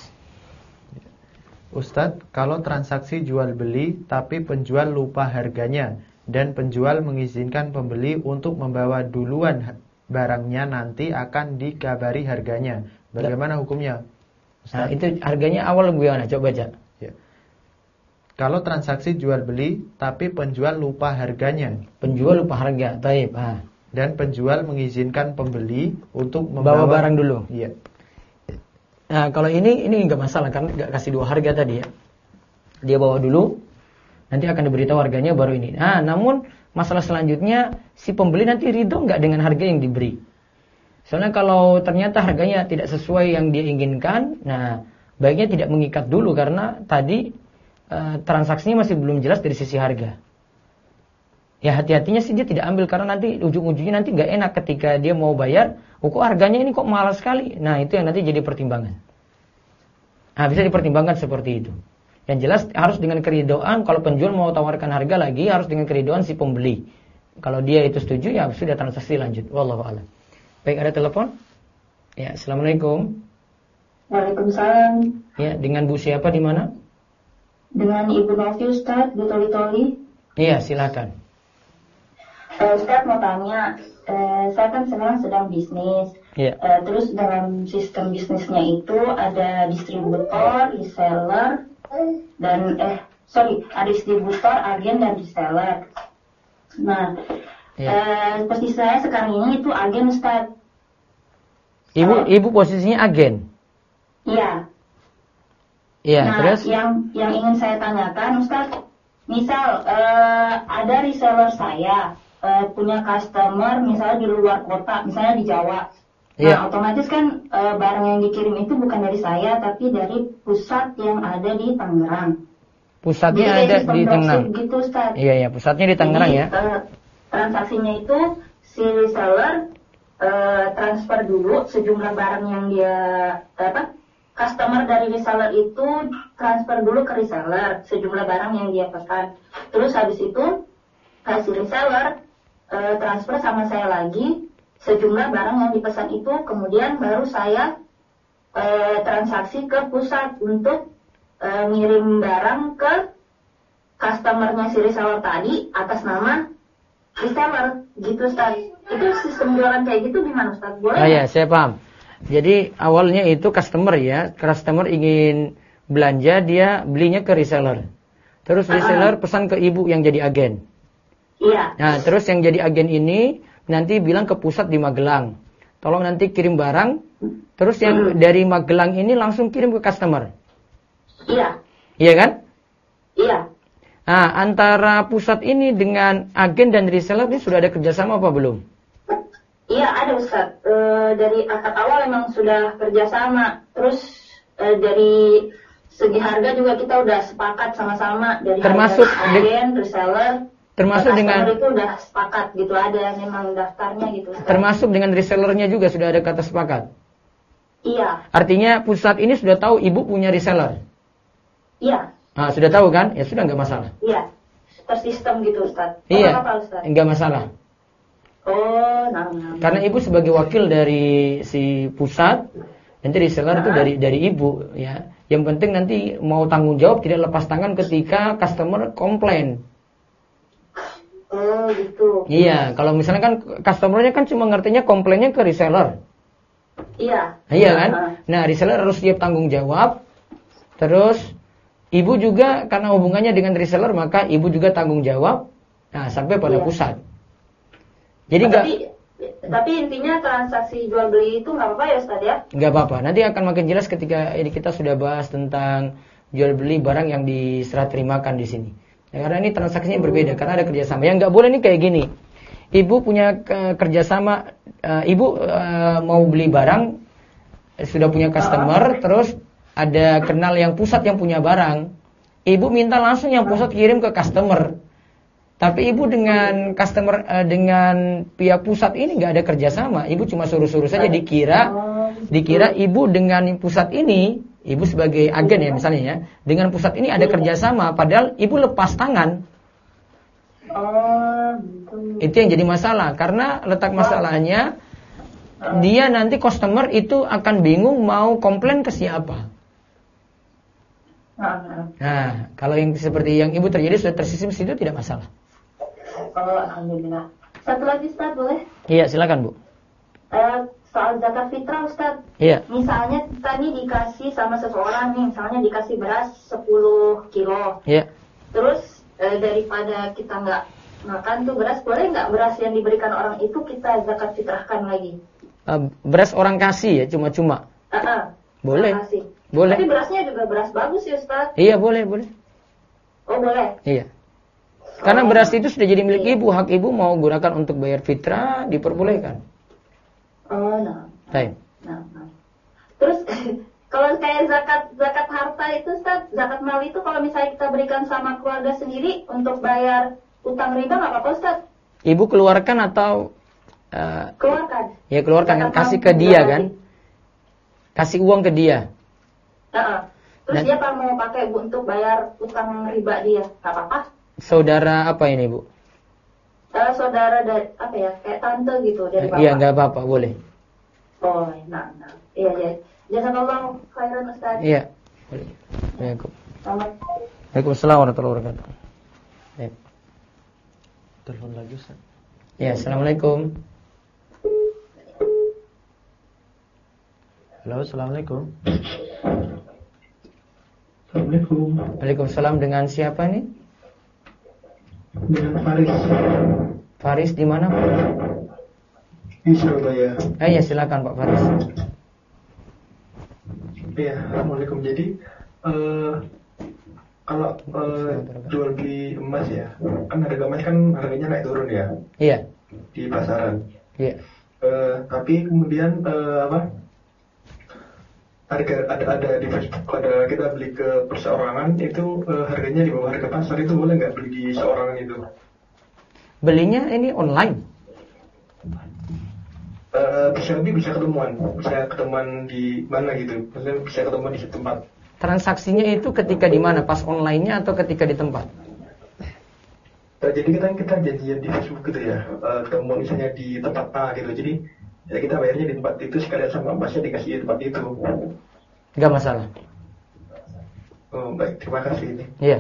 Ustadz, kalau transaksi jual beli tapi penjual lupa harganya dan penjual mengizinkan pembeli untuk membawa duluan barangnya nanti akan dikabari harganya, bagaimana hukumnya? Nah, itu harganya awal gimana? Coba baca. Ya. Kalau transaksi jual beli tapi penjual lupa harganya. Penjual lupa harga, taib. Dan penjual mengizinkan pembeli untuk membawa barang dulu. Iya. Nah, kalau ini nggak masalah karena nggak kasih dua harga tadi ya. Dia bawa dulu, nanti akan diberitahu harganya baru ini. Nah, namun masalah selanjutnya si pembeli nanti ridho nggak dengan harga yang diberi. Soalnya kalau ternyata harganya tidak sesuai yang dia inginkan, nah baiknya tidak mengikat dulu karena tadi transaksinya masih belum jelas dari sisi harga. Ya hati-hatinya sih dia tidak ambil karena nanti ujung-ujungnya nanti nggak enak ketika dia mau bayar. Kok harganya ini kok mahal sekali. Nah itu yang nanti jadi pertimbangan. Nah bisa dipertimbangkan seperti itu. Yang jelas harus dengan keridoan. Kalau penjual mau tawarkan harga lagi harus dengan keridoan si pembeli. Kalau dia itu setuju ya sudah transaksi lanjut. Wallahu a'lam. Baik, ada telepon? Ya, assalamualaikum. Waalaikumsalam. Ya, dengan Bu siapa di mana? Dengan Ibu Novi Ustaz di Toli-Toli. Iya, silakan. Ustaz mau tanya, saya kan sekarang sedang bisnis. Yeah. Terus dalam sistem bisnisnya itu ada distributor, reseller, dan ada distributor, agen dan reseller. Nah, posisi saya sekarang ini itu agen Ustaz. Ibu posisinya agen? Iya. Iya, nah, terus? Yang ingin saya tanyakan Ustaz, misal ada reseller saya punya customer misalnya di luar kota, misalnya di Jawa. Nah, otomatis kan barang yang dikirim itu bukan dari saya, tapi dari pusat yang ada di Tangerang. Pusatnya ada di Tangerang. Gitu, Ustaz. Iya, pusatnya di Tangerang. Jadi, ya. Transaksinya itu si reseller transfer dulu sejumlah barang yang dia customer dari reseller itu transfer dulu ke reseller sejumlah barang yang dia pesan. Terus habis itu si reseller transfer sama saya lagi sejumlah barang yang dipesan itu, kemudian baru saya transaksi ke pusat untuk ngirim barang ke customernya si reseller tadi atas nama reseller gitu Ustaz. Itu sistem jualan kayak gitu gimana Ustaz? Boleh? Ya, saya paham. Jadi awalnya itu customer ya, customer ingin belanja, dia belinya ke reseller. Terus reseller pesan ke ibu yang jadi agen. Iya. Nah, terus yang jadi agen ini nanti bilang ke pusat di Magelang, tolong nanti kirim barang. Terus yang dari Magelang ini langsung kirim ke customer. Iya. Iya kan? Iya. Nah, antara pusat ini dengan agen dan reseller ini sudah ada kerjasama apa belum? Iya, ada Ustaz. Dari akad awal memang sudah kerjasama. Terus dari segi harga juga kita udah sepakat sama-sama dari termasuk agen, reseller, termasuk dengan itu udah sepakat gitu, ada memang daftarnya gitu. Termasuk dengan resellernya juga sudah ada kata sepakat. Iya. Artinya pusat ini sudah tahu ibu punya reseller. Iya. Nah, sudah tahu kan? Ya sudah nggak masalah. Iya. Tersistem gitu Ustaz. Iya. Ustaz? Nggak masalah. Oh, Karena ibu sebagai wakil dari si pusat, nanti reseller itu dari ibu ya. Yang penting nanti mau tanggung jawab tidak lepas tangan ketika customer komplain. Oh gitu. Iya, kalau misalnya kan customernya kan cuma ngertinya komplainnya ke reseller. Iya. Iya kan? Nah, reseller harus siap tanggung jawab. Terus ibu juga karena hubungannya dengan reseller maka ibu juga tanggung jawab. Nah, sampai pada pusat. Jadi tapi intinya transaksi jual beli itu nggak apa-apa ya Ustaz ya? Nggak apa-apa. Nanti akan makin jelas ketika ini kita sudah bahas tentang jual beli barang yang diserah terimakan di sini. Karena ini transaksinya berbeda, karena ada kerjasama. Yang nggak boleh nih kayak gini. Ibu punya kerjasama, ibu mau beli barang, sudah punya customer, terus ada kenal yang pusat yang punya barang. Ibu minta langsung yang pusat kirim ke customer. Tapi ibu dengan customer, dengan pihak pusat ini nggak ada kerjasama. Ibu cuma suruh-suruh saja, dikira ibu dengan pusat ini, ibu sebagai agen ya misalnya ya, dengan pusat ini ada kerjasama, padahal ibu lepas tangan. Itu yang jadi masalah, karena letak masalahnya dia nanti customer itu akan bingung mau komplain ke siapa. Nah, kalau yang seperti yang ibu terjadi sudah tersistem situ tidak masalah. Oh, alhamdulillah. Satu lagi Ustaz boleh? Iya, silakan Bu. Soal zakat fitrah Ustaz. Iya. Misalnya tadi dikasih sama seseorang nih, misalnya dikasih beras 10 kilo. Iya. Terus daripada kita nggak makan tuh beras, boleh nggak beras yang diberikan orang itu kita zakat fitrahkan lagi? Beras orang kasih ya, cuma-cuma. Boleh. Kasih. Boleh. Tapi berasnya juga beras bagus ya Ustaz? Iya, boleh. Oh, boleh? Iya. Karena beras itu sudah jadi milik ibu, hak ibu mau gunakan untuk bayar fitrah, diperbolehkan. Oh, nah. Baik. Nah. Terus kalau kayak zakat harta itu Ustaz, zakat mal itu kalau misalnya kita berikan sama keluarga sendiri untuk bayar utang riba nggak apa-apa Ustaz? Ibu keluarkan atau keluarkan? Ya keluarkan, kan kasih ke dia kan? Kasih uang ke dia. Terus dia kalau mau pakai untuk bayar utang riba dia, nggak apa-apa? Saudara apa ini Bu? Saudara dari apa ya, kayak tante gitu dari bapak. Iya, nggak apa-apa, boleh. Oh, nah. Iya. Jazakallahu khairan Ustaz. Iya. Boleh. Waalaikumsalam warahmatullahi wabarakatuh. Baik. Telepon lagi Ustaz. Ya, assalamualaikum. Halo, assalamualaikum. Assalamualaikum. Waalaikumsalam, dengan siapa nih? Dengan Faris. Faris di mana Pak? Di Surabaya. Ya silakan Pak Faris. Iya, assalamualaikum. Jadi kalau jual beli emas ya, kan harga emas kan harganya naik turun ya. Iya. Di pasaran. Iya. Tapi kemudian harga ada di Facebook, ada kita beli ke perseorangan itu harganya di bawah harga pasar, itu boleh nggak beli di seorangan itu? Belinya ini online? Bisa ketemuan di mana gitu, maksudnya bisa ketemuan di tempat. Transaksinya itu ketika di mana, pas online-nya atau ketika di tempat? Jadi kita janjian di Facebook gitu ya, ketemu misalnya di tempat A gitu, jadi ya kita bayarnya di tempat itu sekalian sama emasnya dikasih di tempat itu. Enggak masalah. Oh baik, terima kasih ini. Iya.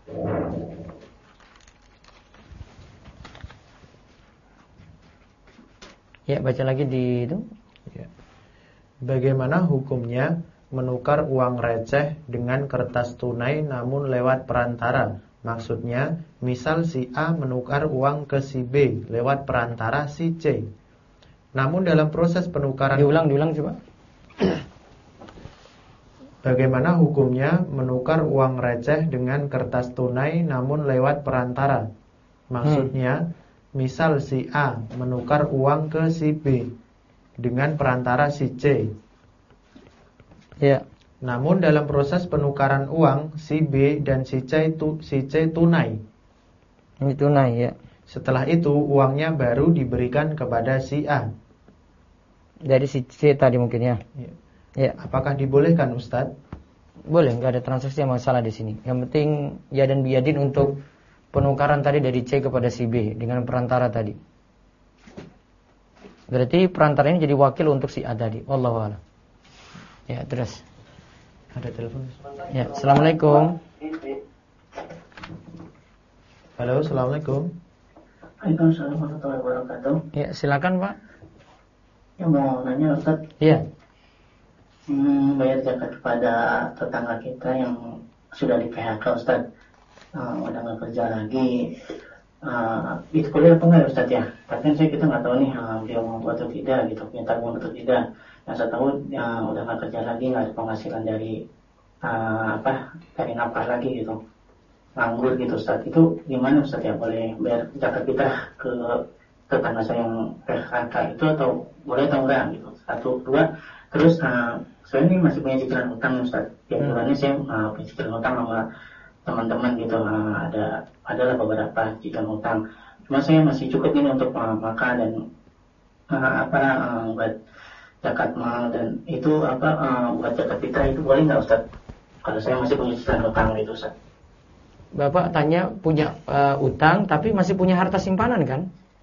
Ya, baca lagi di itu. Ya. Bagaimana hukumnya menukar uang receh dengan kertas tunai namun lewat perantara? Maksudnya, misal si A menukar uang ke si B lewat perantara si C. Namun dalam proses penukaran, diulang coba. Bagaimana hukumnya menukar uang receh dengan kertas tunai namun lewat perantara? Maksudnya, misal si A menukar uang ke si B dengan perantara si C. Ya. Namun dalam proses penukaran uang, si B dan si C tunai. Ini tunai ya. Setelah itu uangnya baru diberikan kepada si A. Dari si C tadi mungkin ya. Ya. Apakah dibolehkan Ustadz? Boleh, nggak ada transaksi yang masalah di sini. Yang penting ya dan biyadin untuk penukaran tadi dari C kepada si B dengan perantara tadi. Berarti perantara ini jadi wakil untuk si A tadi. Wallahu a'lam. Ya, terus. Ada telepon. Ya, assalamualaikum. Halo, assalamualaikum. Waalaikumsalam warahmatullahi wabarakatuh. Ya, silakan Pak. Ya mau nanya Ustaz. Iya. Bayar zakat kepada tetangga kita yang sudah di PHK Ustaz, udah nggak kerja lagi. Itu boleh apa enggak ya Ustaz ya? Tapi kita nggak tahu nih dia mampu atau tidak gitu, punya tabungan atau tidak. Yang saya tahu udah nggak kerja lagi, nggak ada penghasilan dari dari nafkah lagi gitu, nganggur gitu Ustaz. Itu gimana Ustaz ya, boleh bayar zakat kita ke tetangga saya yang PHK itu atau boleh atau enggak gitu? Satu, dua. Terus saya ini masih punya cicilan hutang Ustaz. Tiap bulannya saya punya cicilan hutang sama teman-teman gitu. Adalah beberapa cicilan hutang. Cuma saya masih cukup ini untuk makan dan buat zakat mal, dan itu buat zakat fitrah itu boleh nggak Ustaz? Kalau saya masih punya cicilan hutang gitu Ustaz. Bapak tanya punya utang tapi masih punya harta simpanan kan?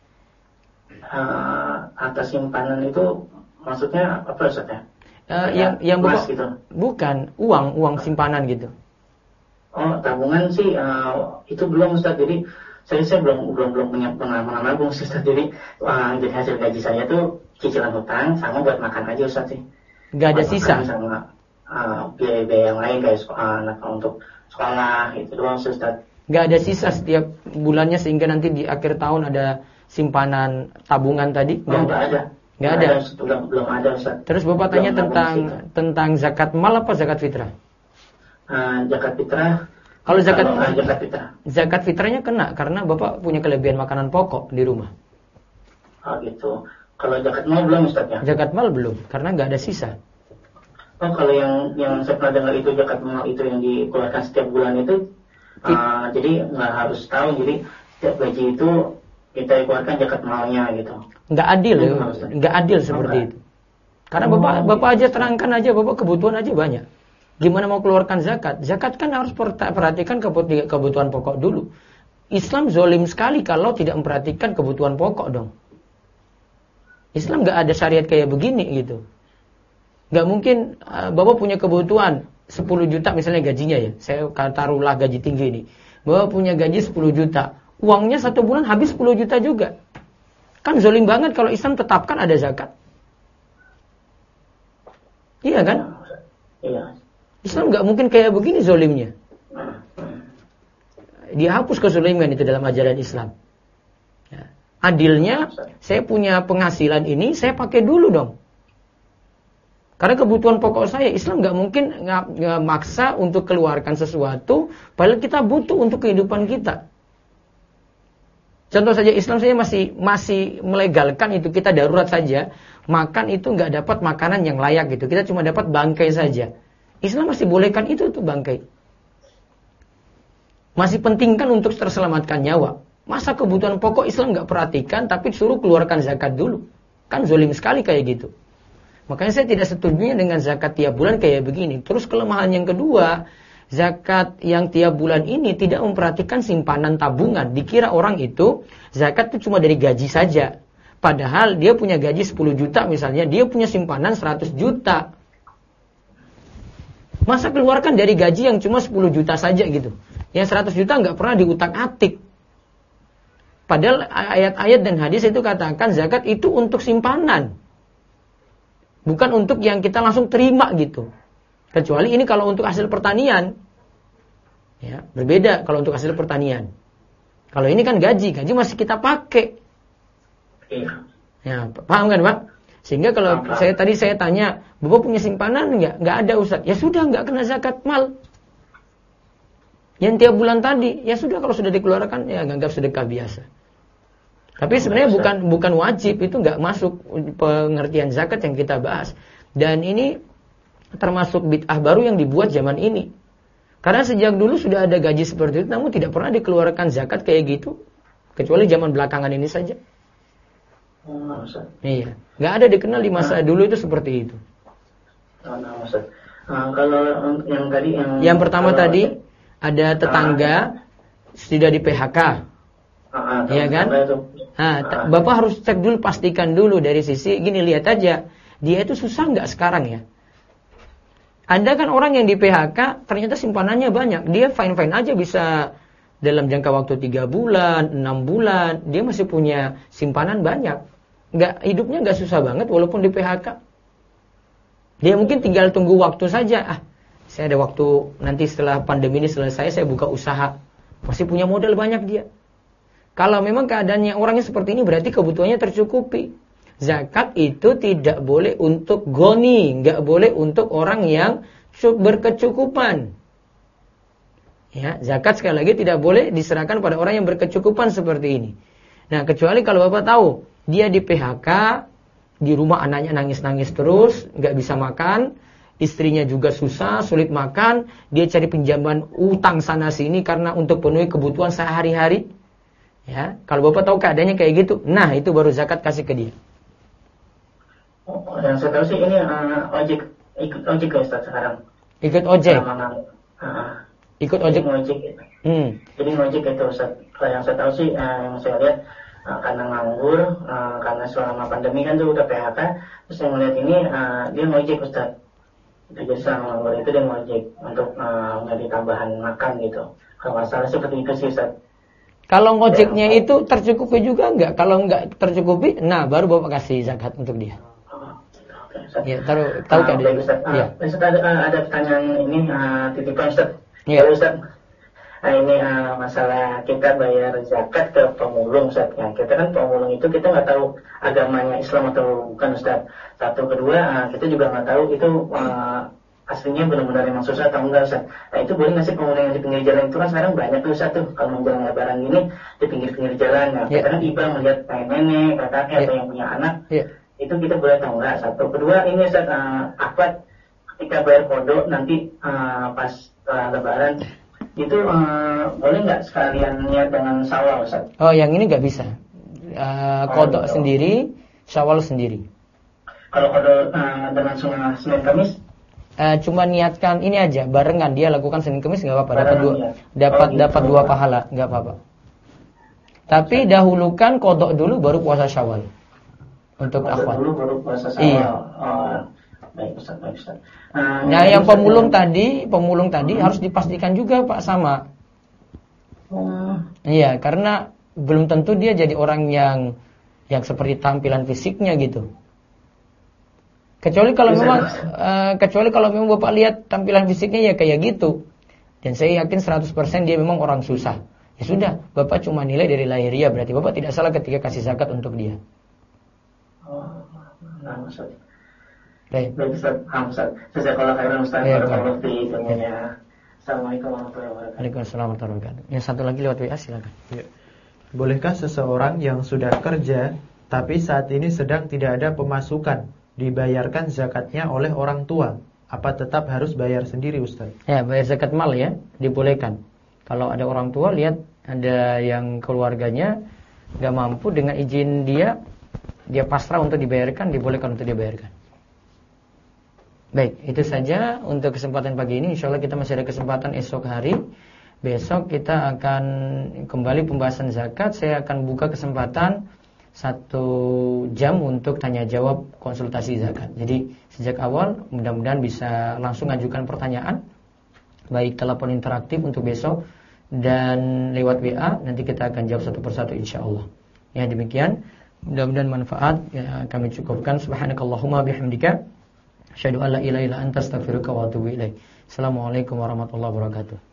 Harta simpanan itu maksudnya apa Ustaz ya? Yang Bapak gitu. Bukan uang simpanan gitu. Oh, tabungan sih itu belum Ustaz. Jadi saya belum punya pengalaman nabung Ustaz. Jadi hasil gaji saya tuh cicilan hutang sama buat makan aja Ustaz sih. Gak ada sisa. Sama biaya yang lain kayak anak untuk sekolah itu doang Ustaz. Gak ada sisa setiap bulannya sehingga nanti di akhir tahun ada simpanan tabungan tadi? Nggak ada. Nggak ada. Belum ada Ustaz. Terus Bapak tanya tentang zakat mal apa zakat fitrah? Zakat fitrah. Kalau zakat fitrah. Zakat fitrahnya kena karena Bapak punya kelebihan makanan pokok di rumah. Oh gitu. Kalau zakat mal belum Ustaz ya? Zakat mal belum karena nggak ada sisa. Oh, kalau yang saya pernah dengar itu zakat mal itu yang dikeluarkan setiap bulan itu jadi nggak harus tahun, jadi setiap gaji itu kita keluarkan zakat malnya gitu. Nggak adil ya, nggak adil seperti itu. Karena bapak aja terangkan aja, bapak kebutuhan aja banyak. Gimana mau keluarkan zakat? Zakat kan harus perhatikan kebutuhan pokok dulu. Islam zolim sekali kalau tidak memperhatikan kebutuhan pokok dong. Islam nggak ada syariat kayak begini gitu. Nggak mungkin bapak punya kebutuhan 10 juta misalnya gajinya ya. Saya taruhlah gaji tinggi ini. Bapak punya gaji 10 juta. Uangnya 1 bulan habis 10 juta juga. Kan zolim banget kalau Islam tetapkan ada zakat. Iya kan? Iya. Islam nggak mungkin kayak begini zolimnya. Dia hapus kezoliman itu dalam ajaran Islam. Ya. Adilnya, saya punya penghasilan ini, saya pakai dulu dong. Karena kebutuhan pokok saya, Islam nggak mungkin nggak maksa untuk keluarkan sesuatu, padahal kita butuh untuk kehidupan kita. Contoh saja Islam saja masih melegalkan itu, kita darurat saja, makan itu nggak dapat makanan yang layak gitu, kita cuma dapat bangkai saja. Islam masih bolehkan itu tuh bangkai. Masih pentingkan untuk terselamatkan nyawa. Masa kebutuhan pokok Islam nggak perhatikan, tapi suruh keluarkan zakat dulu? Kan zolim sekali kayak gitu. Makanya saya tidak setujunya dengan zakat tiap bulan kayak begini. Terus kelemahan yang kedua, zakat yang tiap bulan ini tidak memperhatikan simpanan tabungan. Dikira orang itu zakat itu cuma dari gaji saja. Padahal dia punya gaji 10 juta misalnya, dia punya simpanan 100 juta. Masa keluarkan dari gaji yang cuma 10 juta saja gitu. Yang 100 juta nggak pernah diutak-atik. Padahal ayat-ayat dan hadis itu katakan zakat itu untuk simpanan. Bukan untuk yang kita langsung terima gitu. Kecuali ini kalau untuk hasil pertanian. Ya, berbeda kalau untuk hasil pertanian. Kalau ini kan gaji masih kita pakai. Ya, paham kan Pak? Sehingga kalau saya tanya, Bapak punya simpanan enggak? Enggak ada Ustaz. Ya sudah, enggak kena zakat mal. Yang tiap bulan tadi, ya sudah kalau sudah dikeluarkan ya anggap sedekah biasa. Tapi sebenarnya bukan wajib, itu enggak masuk pengertian zakat yang kita bahas. Dan ini termasuk bid'ah baru yang dibuat zaman ini. Karena sejak dulu sudah ada gaji seperti itu, namun tidak pernah dikeluarkan zakat kayak gitu, kecuali zaman belakangan ini saja. Iya, nggak ada dikenal di masa dulu itu seperti itu. Kalau yang tadi yang pertama tadi ada tetangga sudah di PHK, ya kan? Bapak harus cek dulu, pastikan dulu dari sisi gini, lihat aja dia itu susah nggak sekarang ya. Ada kan orang yang di PHK ternyata simpanannya banyak, dia fine-fine aja bisa dalam jangka waktu 3 bulan, 6 bulan, dia masih punya simpanan banyak. Hidupnya nggak susah banget walaupun di PHK. Dia mungkin tinggal tunggu waktu saja. Saya ada waktu, nanti setelah pandemi ini selesai saya buka usaha. Masih punya modal banyak dia. Kalau memang keadaannya orangnya seperti ini, berarti kebutuhannya tercukupi. Zakat itu tidak boleh untuk goni, nggak boleh untuk orang yang berkecukupan. Ya, zakat sekali lagi tidak boleh diserahkan pada orang yang berkecukupan seperti ini. Nah, kecuali kalau Bapak tahu dia di PHK, di rumah anaknya nangis-nangis terus, nggak bisa makan, istrinya juga susah, sulit makan, dia cari pinjaman utang sana sini karena untuk penuhi kebutuhan sehari-hari. Ya, kalau Bapak tahu keadaannya kayak gitu, nah itu baru zakat kasih ke dia. Yang saya tahu sih ini ikut ojek ya Ustaz sekarang. Ikut ojek? Ikut ojek? Jadi ngojek itu Ustaz. Kalau yang saya tahu sih, yang saya lihat karena nganggur, karena selama pandemi kan tuh udah PHK, terus saya melihat ini dia ngojek Ustaz. Jadi selama nganggur itu dia ngojek untuk menjadi tambahan makan gitu. Kalau nggak salah seperti itu sih Ustaz. Kalau ngojeknya itu tercukupi juga enggak? Kalau enggak tercukupi, nah baru Bapak kasih zakat untuk dia. Ya, tahu kan dia. Ya. Ustaz ada pertanyaan ini titipan Ustaz. Ya. Ustaz. Ini masalah kita bayar zakat ke pemulung Ustaz. Ya, kita kan pemulung itu kita nggak tahu agamanya Islam atau bukan Ustaz. Satu, kedua kita juga nggak tahu itu aslinya benar-benar memang susah atau enggak Ustaz. Nah itu boleh nggak sih pemulung yang di pinggir jalan itu kan sekarang banyak tuh Ustaz tuh kalau menjelang lebaran gini di pinggir-pinggir jalan. Nah, kita kan iba melihat nenek, kakaknya atau yang punya anak. Itu kita boleh tahu nggak? Satu, kedua ini Ustaz, akad ketika bayar kodok nanti pas lebaran itu boleh nggak sekalian niat dengan syawal Ustaz? Oh, yang ini nggak bisa. Kodok sendiri, syawal sendiri. Kalau kodok dengan Senin Kamis? Cuma niatkan ini aja, barengan dia lakukan Senin Kamis nggak apa-apa, dapat dua pahala, nggak apa-apa. Tapi dahulukan kodok dulu baru puasa syawal. Untuk akhwat. Dulu baru puasa Syawal. Iya. Baik Ustaz. Nah, yang pemulung tadi harus dipastikan juga Pak sama. Iya, karena belum tentu dia jadi orang yang seperti tampilan fisiknya gitu. Kecuali kalau memang Bapak lihat tampilan fisiknya ya kayak gitu. Dan saya yakin 100% dia memang orang susah. Ya sudah, Bapak cuma nilai dari lahiriah, berarti Bapak tidak salah ketika kasih zakat untuk dia. Nah, Ustaz. Baik, Ustaz. Jazakallahu khairan Ustaz. Barakallahu fi ilmunya. Assalamualaikum warahmatullahi wabarakatuh. Waalaikumsalam warahmatullahi wabarakatuh. Yang satu lagi lewat WA silakan. Ya. Bolehkah seseorang yang sudah kerja tapi saat ini sedang tidak ada pemasukan dibayarkan zakatnya oleh orang tua? Apa tetap harus bayar sendiri Ustaz? Ya, bayar zakat mal ya, dibolehkan. Kalau ada orang tua, lihat ada yang keluarganya nggak mampu, dengan izin dia pasrah untuk dibayarkan, dibolehkan untuk dibayarkan. Baik, itu saja untuk kesempatan pagi ini. Insya Allah kita masih ada kesempatan esok hari. Besok kita akan kembali pembahasan zakat. Saya akan buka kesempatan 1 jam untuk tanya jawab konsultasi zakat. Jadi sejak awal mudah-mudahan bisa langsung ajukan pertanyaan, baik telepon interaktif untuk besok dan lewat WA. Nanti kita akan jawab satu persatu insya Allah. Ya, demikian. Mudah-mudahan manfaat. Ya, kami cukupkan. Subhanakallahumma bihamdika asyhadu an la ilaha illa anta astaghfiruka wa atubu ilaik. Assalamualaikum warahmatullahi wabarakatuh.